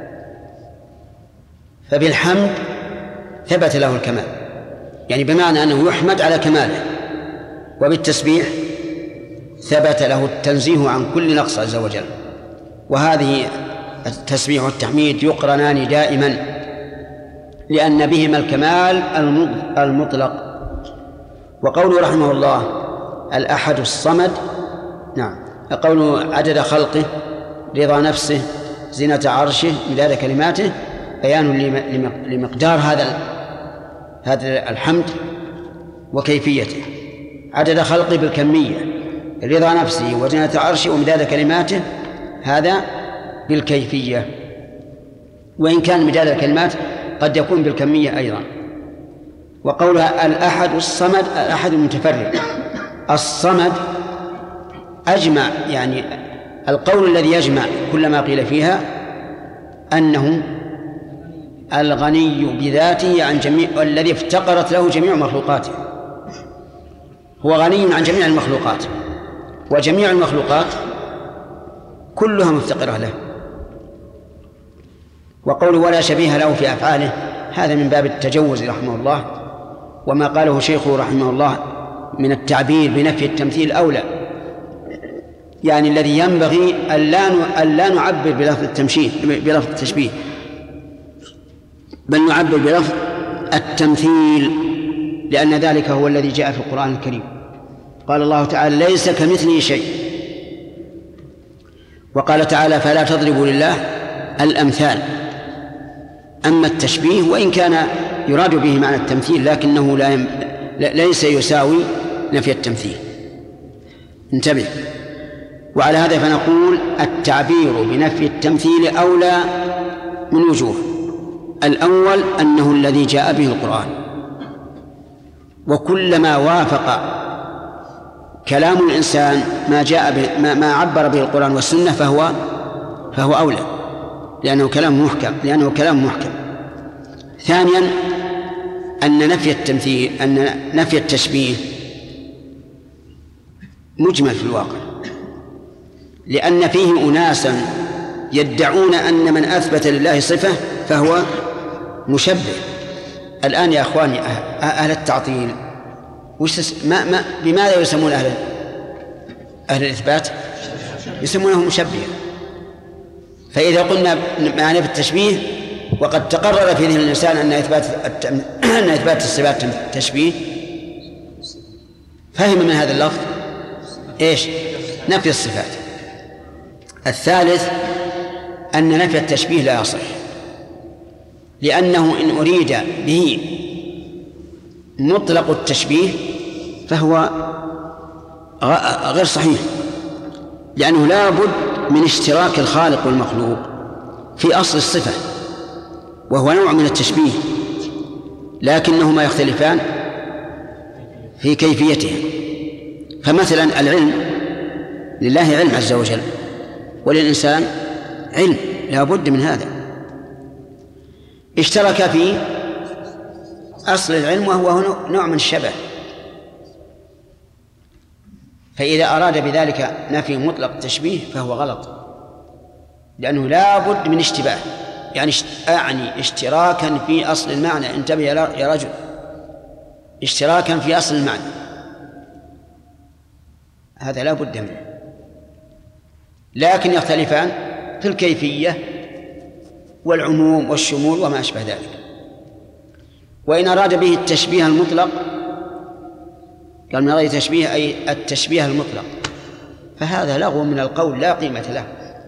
فبالحمد ثبت له الكمال، يعني بمعنى أنه يحمد على كماله، وبالتسبيح ثبت له التنزيه عن كل نقص عز وجل. وهذه التسبيح والتحميد يقرنان دائما لأن بهما الكمال المطلق. وقوله رحمه الله الأحد الصمد، نعم، قوله عدد خلقه رضا نفسه زنة عرشه مداد كلماته بيان لمقدار هذا الحمد وكيفيته. عدد خلقه بالكمية، رضا نفسه وزنة عرشه ومداد كلماته هذا بالكيفية، وإن كان مداد الكلمات قد يكون بالكمية أيضا. وقولها الأحد الصمد، الأحد المتفرد. الصمد أجمع، يعني القول الذي يجمع كل ما قيل فيها أنه الغني بذاته عن جميع الذي افتقرت له جميع مخلوقاته، هو غني عن جميع المخلوقات، وجميع المخلوقات كلها مفتقرة له. وقوله ولا شبيه له في أفعاله هذا من باب التجوز رحمه الله، وما قاله شيخه رحمه الله من التعبير بنفي التمثيل أولى، يعني الذي ينبغي أن لا نعبر بلفظ التشبيه بل نعبر بلفظ التمثيل، لأن ذلك هو الذي جاء في القرآن الكريم. قال الله تعالى ليس كمثله شيء، وقال تعالى فلا تضربوا لله الأمثال. أما التشبيه وإن كان يراد به معنى التمثيل لكنه ليس يساوي نفي التمثيل. انتبه. وعلى هذا فنقول التعبير بنفي التمثيل أولى من وجوه. الأول أنه الذي جاء به القرآن، وكلما وافق كلام الإنسان ما جاء به ما عبر به القرآن والسنة فهو أولى، لأنه كلام محكم. ثانيا أن نفي التشبيه مجمل في الواقع، لأن فيه أناسا يدعون أن من أثبت لله صفة فهو مشبه. الآن يا أخواني أهل التعطيل بماذا يسمون أهل الإثبات؟ يسمونهم مشبهة. فإذا قلنا معنى التشبيه وقد تقرر في ذهن الإنسان أن إثبات الصفات تشبيه، فهم من هذا اللفظ إيش؟ نفي الصفات. الثالث أن نفي التشبيه لا يصح، لأنه إن أريد به مطلق التشبيه فهو غير صحيح، لأنه لا بد من اشتراك الخالق والمخلوق في أصل الصفة، وهو نوع من التشبيه، لكنهما يختلفان في كيفيتها. فمثلا العلم لله علم عز وجل، وللإنسان علم، لا بد من هذا. اشترك في أصل العلم وهو نوع من الشبه، فإذا أراد بذلك نفي مطلق التشبيه فهو غلط، لأنه لا بد من اشتباه، يعني اشتراكا في أصل المعنى. انتبه يا رجل، اشتراكا في أصل المعنى هذا لا بد منه، لكن يختلفان في الكيفية والعموم والشمول وما أشبه ذلك. وإن أراد به التشبيه المطلق قال من غير تشبيه أي التشبيه المطلق، فهذا لغو من القول لا قيمة له،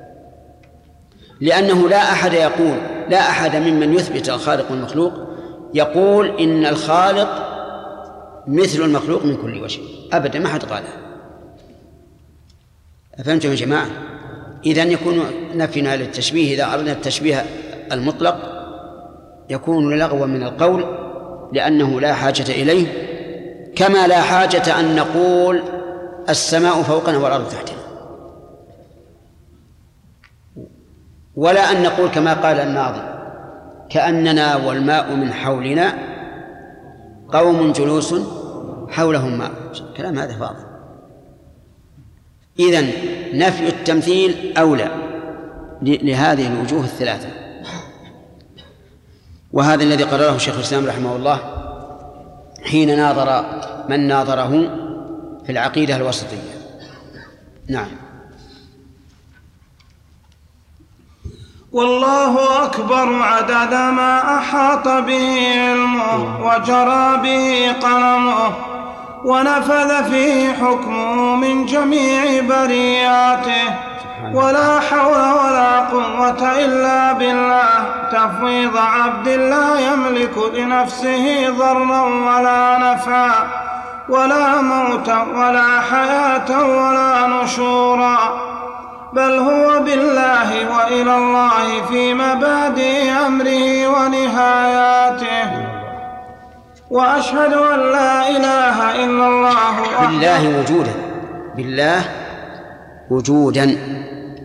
لأنه لا أحد ممن يثبت الخالق والمخلوق يقول إن الخالق مثل المخلوق من كل وجه، أبدا ما حد قالها. أفهمتم يا جماعة؟ إذن يكون نفينا للتشبيه إذا أردنا التشبيه المطلق يكون لغوا من القول، لأنه لا حاجة إليه، كما لا حاجة أن نقول السماء فوقنا والأرض تحتنا، ولا أن نقول كما قال الناظم كأننا والماء من حولنا قوم جلوس حولهم ماء. كلام هذا فاضل. إذن نفي التمثيل أولى لهذه الوجوه الثلاثة، وهذا الذي قرره شيخ الإسلام رحمه الله حين ناظر من ناظره في العقيدة الوسطية. نعم. والله أكبر عدد ما أحاط به علمه وجرى به قلمه ونفذ فيه حكمه من جميع برياته، ولا حول ولا قوة إلا بالله. تفويض عبد لا يملك لنفسه ضرا ولا نفعا ولا موتا ولا حياة ولا نشورا، بل هو بالله وإلى الله في مبادئ أمره ونهاياته. وأشهد أن لا إله إلا الله بالله وجودا، بالله وجودا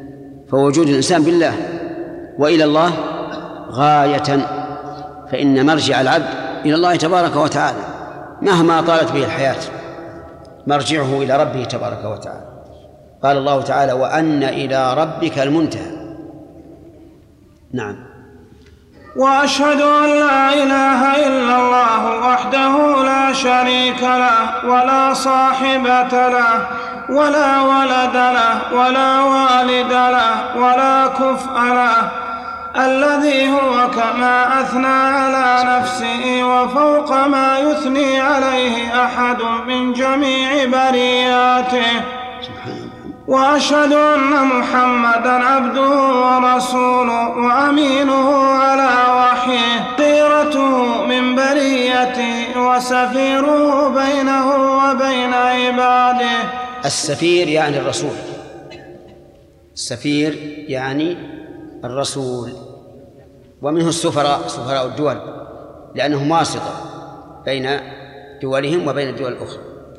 فوجود الإنسان بالله وإلى الله غاية، فإن مرجع العبد إلى الله تبارك وتعالى مهما طالت به الحياة، مرجعه إلى ربه تبارك وتعالى. قال الله تعالى: وأن إلى ربك المنتهى. نعم. وأشهد أن لا إله إلا الله وحده لا شريك له ولا صاحبة له ولا ولد له ولا والد له ولا كفء له، الذي هو كما أثنى على نفسه وفوق ما يثني عليه أحد من جميع برياته. وأشهد أن محمدًا عبده ورسوله وأمينه على وحيه، خيرته من بريته وسفيره بينه وبين عباده. السفير يعني الرسول، السفير يعني الرسول، ومنه السفراء، سفراء الدول، لأنهم واسطة بين دولهم وبين الدول الأخرى.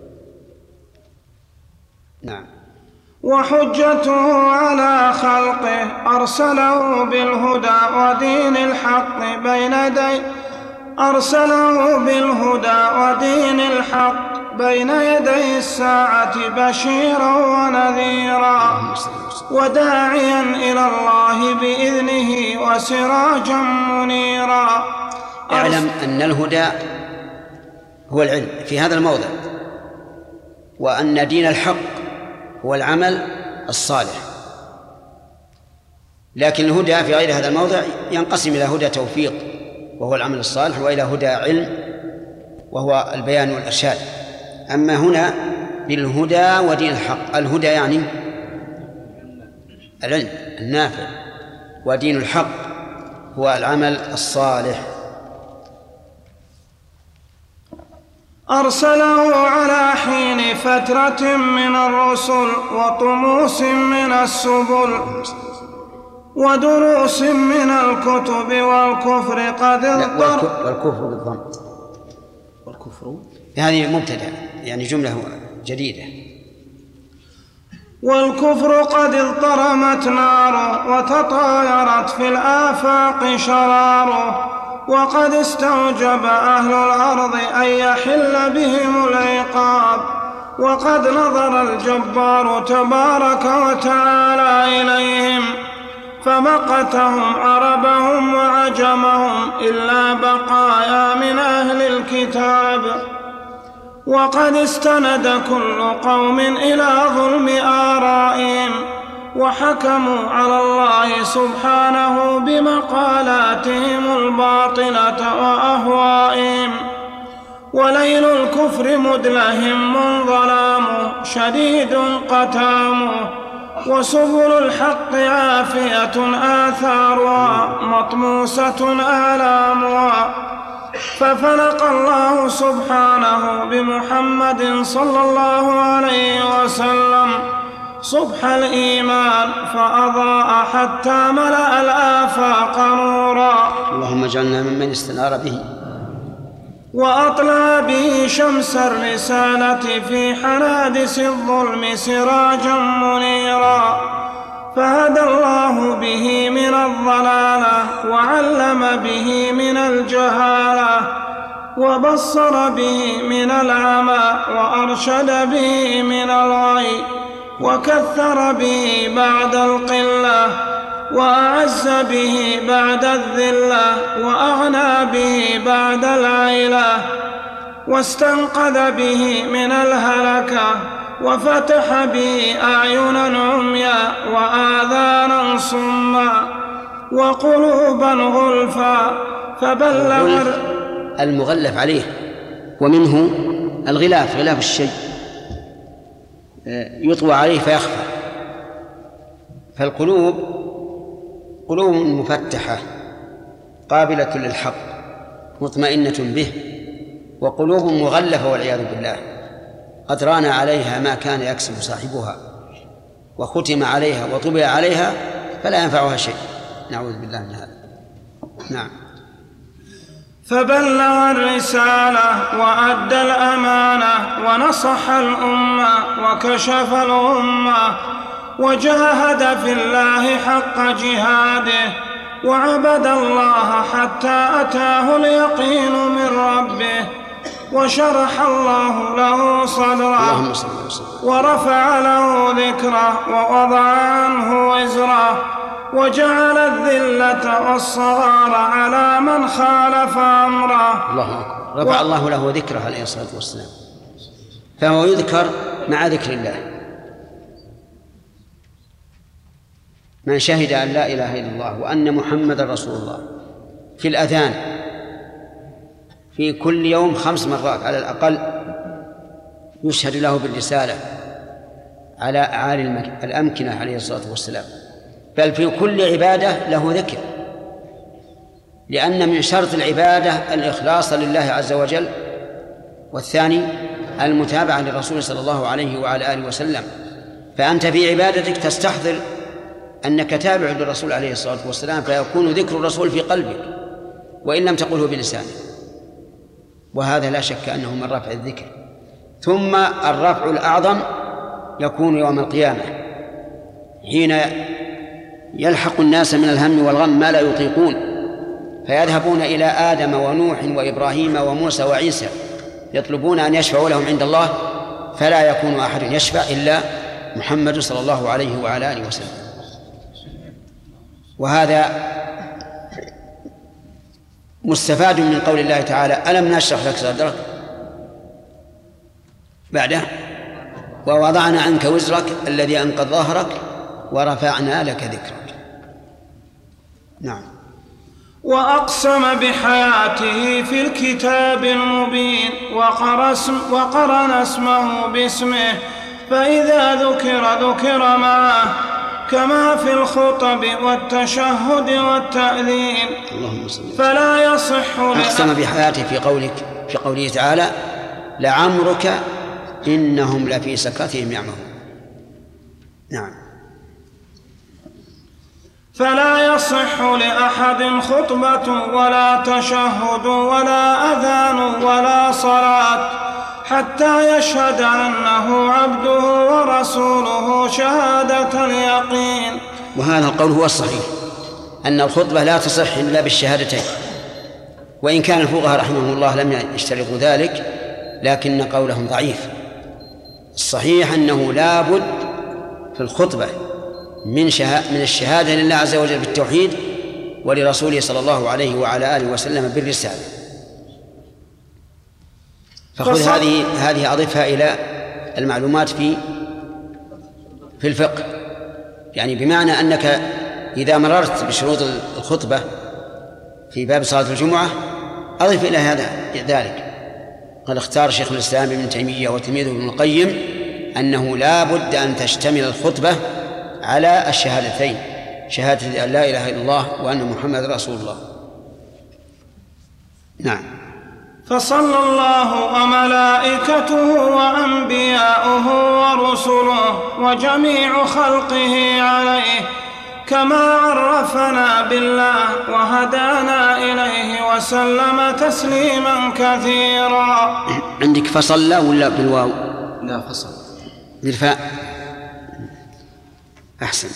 نعم. وحجته على خلقه، أرسله بالهدى ودين الحق بين يدي الساعة بشيرا ونذيرا وداعيا إلى الله بإذنه وسراجا منيرا. اعلم أن الهدى هو العلم في هذا الموضع، وأن دين الحق هو العمل الصالح. لكن الهدى في غير هذا الموضع ينقسم إلى هدى توفيق وهو العمل الصالح، وإلى هدى علم وهو البيان والإرشاد. أما هنا بالهدى ودين الحق، الهدى يعني العلم النافع، ودين الحق هو العمل الصالح. أرسله على حين فترة من الرسل وطموس من السبل ودروس من الكتب والكفر قد اضطر. والكفر بالضم، والكفر هذه مبتدأ يعني جملة جديدة. والكفر قد اضطرمت ناره وتطايرت في الآفاق شراره، وقد استوجب أهل الأرض أن يحل بهم العقاب، وقد نظر الجبار تبارك وتعالى إليهم فمقتهم عربهم وعجمهم إلا بقايا من أهل الكتاب. وقد استند كل قوم إلى ظلم آرائهم وحكموا على الله سبحانه بمقالاتهم الباطلة وأهوائهم. وليل الكفر مدلهم ظلامه شديد قتامه، وسبل الحق عافية آثارها مطموسة آلامها. ففلق الله سبحانه بمحمد صلى الله عليه وسلم صبح الإيمان فأضاء حتى ملأ الآفاق نورا. اللهم اجعلنا ممن استنار به. وأطلع به شمس الرسالة في حنادس الظلم سراجا منيرا، فهدى الله به من الضلالة وعلم به من الجهالة، وبصر به من العمى وأرشد به من الغي، وكثر به بعد القلة، وأعز به بعد الذلة، وأغنى به بعد العيلة، واستنقذ به من الهلكة، وفتح به أعينا عميا وآذانا صما وقلوبا غلفا فبلغ. المغلف عليه، ومنه الغلاف، غلاف الشيء يطوى عليه فيخفى. فالقلوب قلوب مفتحة قابلة للحق مطمئنة به، وقلوب مغلفة والعياذ بالله قد ران عليها ما كان يكسب صاحبها، وختم عليها وطبع عليها فلا ينفعها شيء، نعوذ بالله من هذا. نعم. فبلغ الرسالة وأدى الأمانة ونصح الأمة وكشف الأمة، وجاهد في الله حق جهاده وعبد الله حتى أتاه اليقين من ربه، وشرح الله له صدره ورفع له ذكره ووضع عنه وزره، وجعل الذلة والصغار على من خالف أمره. الله أكبر. رفع الله له ذكره عليه الصلاة والسلام، فهو يذكر مع ذكر الله. من شهد أن لا إله إلا الله وأن محمد رسول الله في الأذان في كل يوم 5 مرات على الأقل يشهد له بالرسالة على أعالي الأمكنة عليه الصلاة والسلام، بل في كل عبادة له ذكر، لأن من شرط العبادة الإخلاص لله عز وجل، والثاني المتابعة للرسول صلى الله عليه وعلى آله وسلم. فأنت في عبادتك تستحضر أنك تابع للرسول عليه الصلاة والسلام، فيكون ذكر الرسول في قلبك وإن لم تقله بلسانك، وهذا لا شك أنه من رفع الذكر. ثم الرفع الأعظم يكون يوم القيامة حين يلحق الناس من الهم والغم ما لا يطيقون، فيذهبون إلى آدم ونوح وإبراهيم وموسى وعيسى يطلبون أن يشفعوا لهم عند الله، فلا يكون أحد يشفع إلا محمد صلى الله عليه وعلى آله وسلم. وهذا مستفاد من قول الله تعالى: ألم نشرح لك صدرك، بعده ووضعنا عنك وزرك الذي أنقض ظهرك ورفعنا لك ذكرك. نعم. وأقسم بحياته في الكتاب المبين وقرن اسمه باسمه، فإذا ذكر معه كما في الخطب والتشهد والتأذين. فلا يصح أقسم بحياته في قوله تعالى: لعمرك إنهم لفي سكرتهم يعمهون. نعم. فلا يصح لأحد خطبة ولا تشهد ولا أذان ولا صلاة حتى يشهد أنه عبده ورسوله شهادة اليقين. وهذا القول هو الصحيح، أن الخطبة لا تصح إلا بالشهادتين، وإن كان الفقهاء رحمهم الله لم يشترطوا ذلك، لكن قولهم ضعيف. الصحيح أنه لا بد في الخطبة من الشهادة لله عز وجل بالتوحيد ولرسوله صلى الله عليه وعلى آله وسلم بالرسالة. فخذ هذه أضفها إلى المعلومات في الفقه، يعني بمعنى أنك إذا مررت بشروط الخطبة في باب صلاة الجمعة أضف إلى ذلك. قد اختار شيخ الإسلام ابن تيمية وتلميذه ابن القيم أنه لا بد أن تشتمل الخطبة على الشهادتين، شهادة أن لا إله إلا الله وأن محمد رسول الله. نعم. فصلى الله وملائكته وأنبياؤه ورسله وجميع خلقه عليه كما عرفنا بالله وهدانا إليه وسلم تسليما كثيرا. عندك فصلى ولا بالواو؟ لا، فصل بالفاء. أحسن.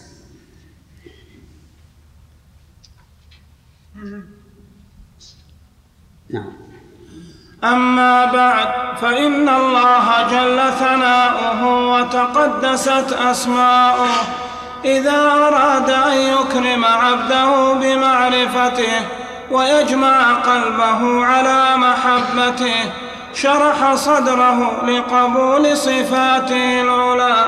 نعم. أما بعد، فإن الله جل ثناؤه وتقدست أسماؤه إذا أراد أن يكرم عبده بمعرفته ويجمع قلبه على محبته شرح صدره لقبول صفاته العلى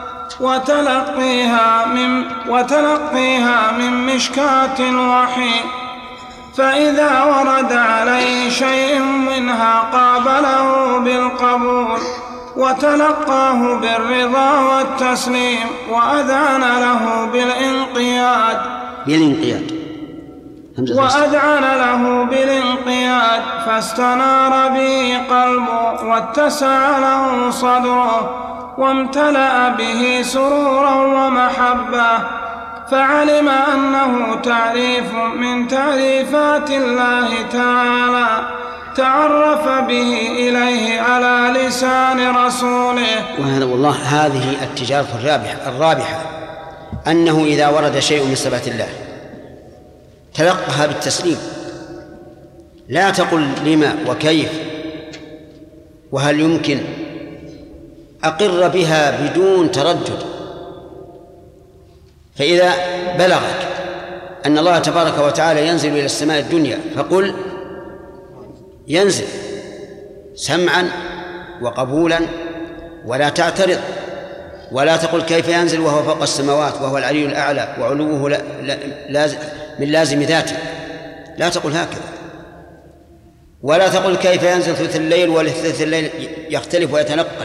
وتلقيها من مشكاة الوحي، فإذا ورد عليه شيء منها قابله بالقبول وتلقاه بالرضا والتسليم وأذعن له بالانقياد فاستنار به قلبه واتسع له صدره وامتلأ به سرورا ومحبة، فعلم أنه تعريف من تعريفات الله تعالى تعرف به إليه على لسان رسوله. وهذا والله هذه التجارة الرابحة أنه إذا ورد شيء من صفات الله تلقها بالتسليم، لا تقل لما وكيف وهل يمكن، أقر بها بدون تردد. فإذا بلغك أن الله تبارك وتعالى ينزل إلى السماء الدنيا فقل ينزل سمعا وقبولا، ولا تعترض، ولا تقل كيف ينزل وهو فوق السماوات وهو العلي الأعلى وعلوه من لازم ذاته، لا تقل هكذا. ولا تقل كيف ينزل ثلث الليل وثلث الليل يختلف ويتنقل،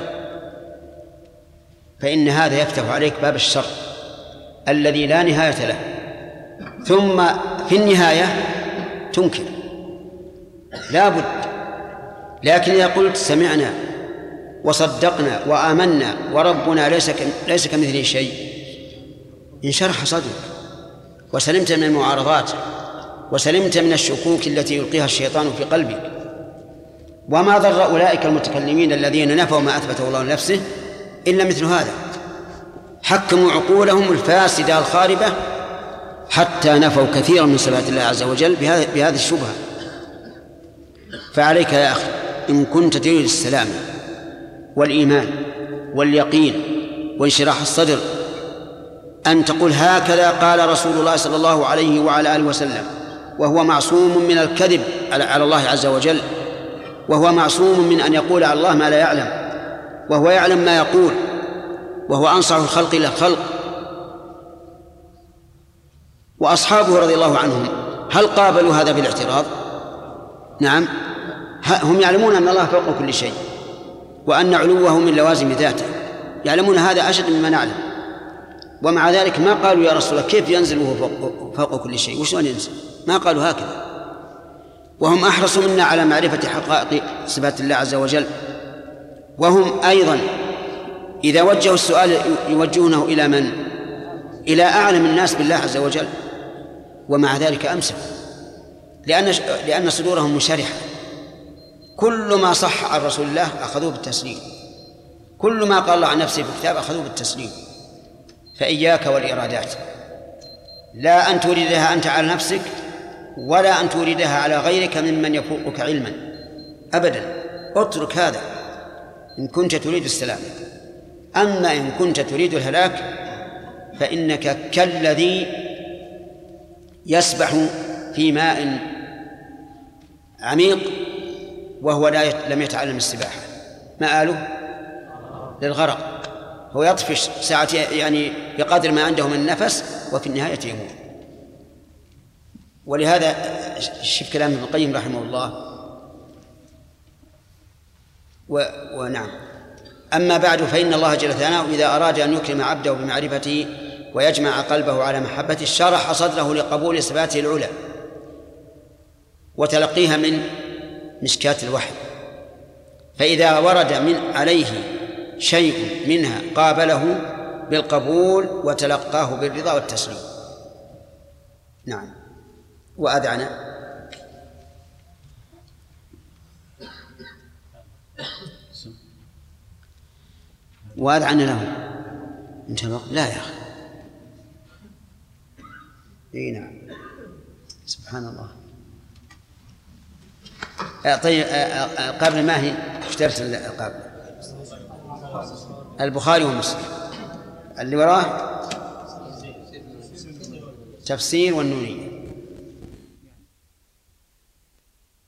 فإن هذا يفتح عليك باب الشر الذي لا نهاية له، ثم في النهاية تنكر لا بد. لكن إذا قلت سمعنا وصدقنا وآمنا وربنا ليس كمثله شيء، انشرح صدرك وسلمت من المعارضات وسلمت من الشكوك التي يلقيها الشيطان في قلبك. وما ضر أولئك المتكلمين الذين نفوا ما أثبته الله لنفسه إلا مثل هذا، حكموا عقولهم الفاسدة الخاربة حتى نفوا كثيرا من صفات الله عز وجل بهذه الشبهة. فعليك يا أخي إن كنت تريد السلام والإيمان واليقين وانشراح الصدر أن تقول هكذا قال رسول الله صلى الله عليه وعلى آله وسلم، وهو معصوم من الكذب على الله عز وجل، وهو معصوم من أن يقول على الله ما لا يعلم، وهو يعلم ما يقول، وهو أنصح الخلق إلى الخلق. وأصحابه رضي الله عنهم هل قابلوا هذا بالاعتراض؟ نعم، هم يعلمون أن الله فوق كل شيء وأن علوه من لوازم ذاته، يعلمون هذا أشد مما نعلم، ومع ذلك ما قالوا يا رسول الله كيف ينزل وهو فوق كل شيء، وشلون ينزل؟ ما قالوا هكذا. وهم أحرصوا منا على معرفة حقائق صفات الله عز وجل، وهم أيضا إذا وجهوا السؤال يوجهونه إلى من؟ إلى أعلم الناس بالله عز وجل، ومع ذلك أمسكوا لأن صدورهم منشرحة. كل ما صح عن رسول الله أخذوه بالتسليم، كل ما قال الله عن نفسه في الكتاب أخذوه بالتسليم. فإياك والإرادات، لا أن توردها أنت على نفسك ولا أن توردها على غيرك ممن يفوقك علما أبدا، اترك هذا إن كنت تريد السلام. أما إن كنت تريد الهلاك فإنك كالذي يسبح في ماء عميق وهو لم يتعلم السباحة، مآله للغرق، هو يطفش ساعة يعني بقدر ما عنده من نفس وفي النهاية يموت. ولهذا شوف كلام ابن القيم رحمه الله. ونعم، أما بعد فإن الله جل ثناؤه إذا أراد أن يكرم عبده بمعرفته ويجمع قلبه على محبته شرح صدره لقبول صفاته العلى وتلقيها من مشكاة الوحي، فإذا ورد من عليه شيء منها قابله بالقبول وتلقاه بالرضا والتسليم. نعم. وأذعن له انتبه لا يا أخي. اي نعم، سبحان الله. طيب قبل ما هي اشترت قبل البخاري ومسلم اللي وراه تفسير والنونية.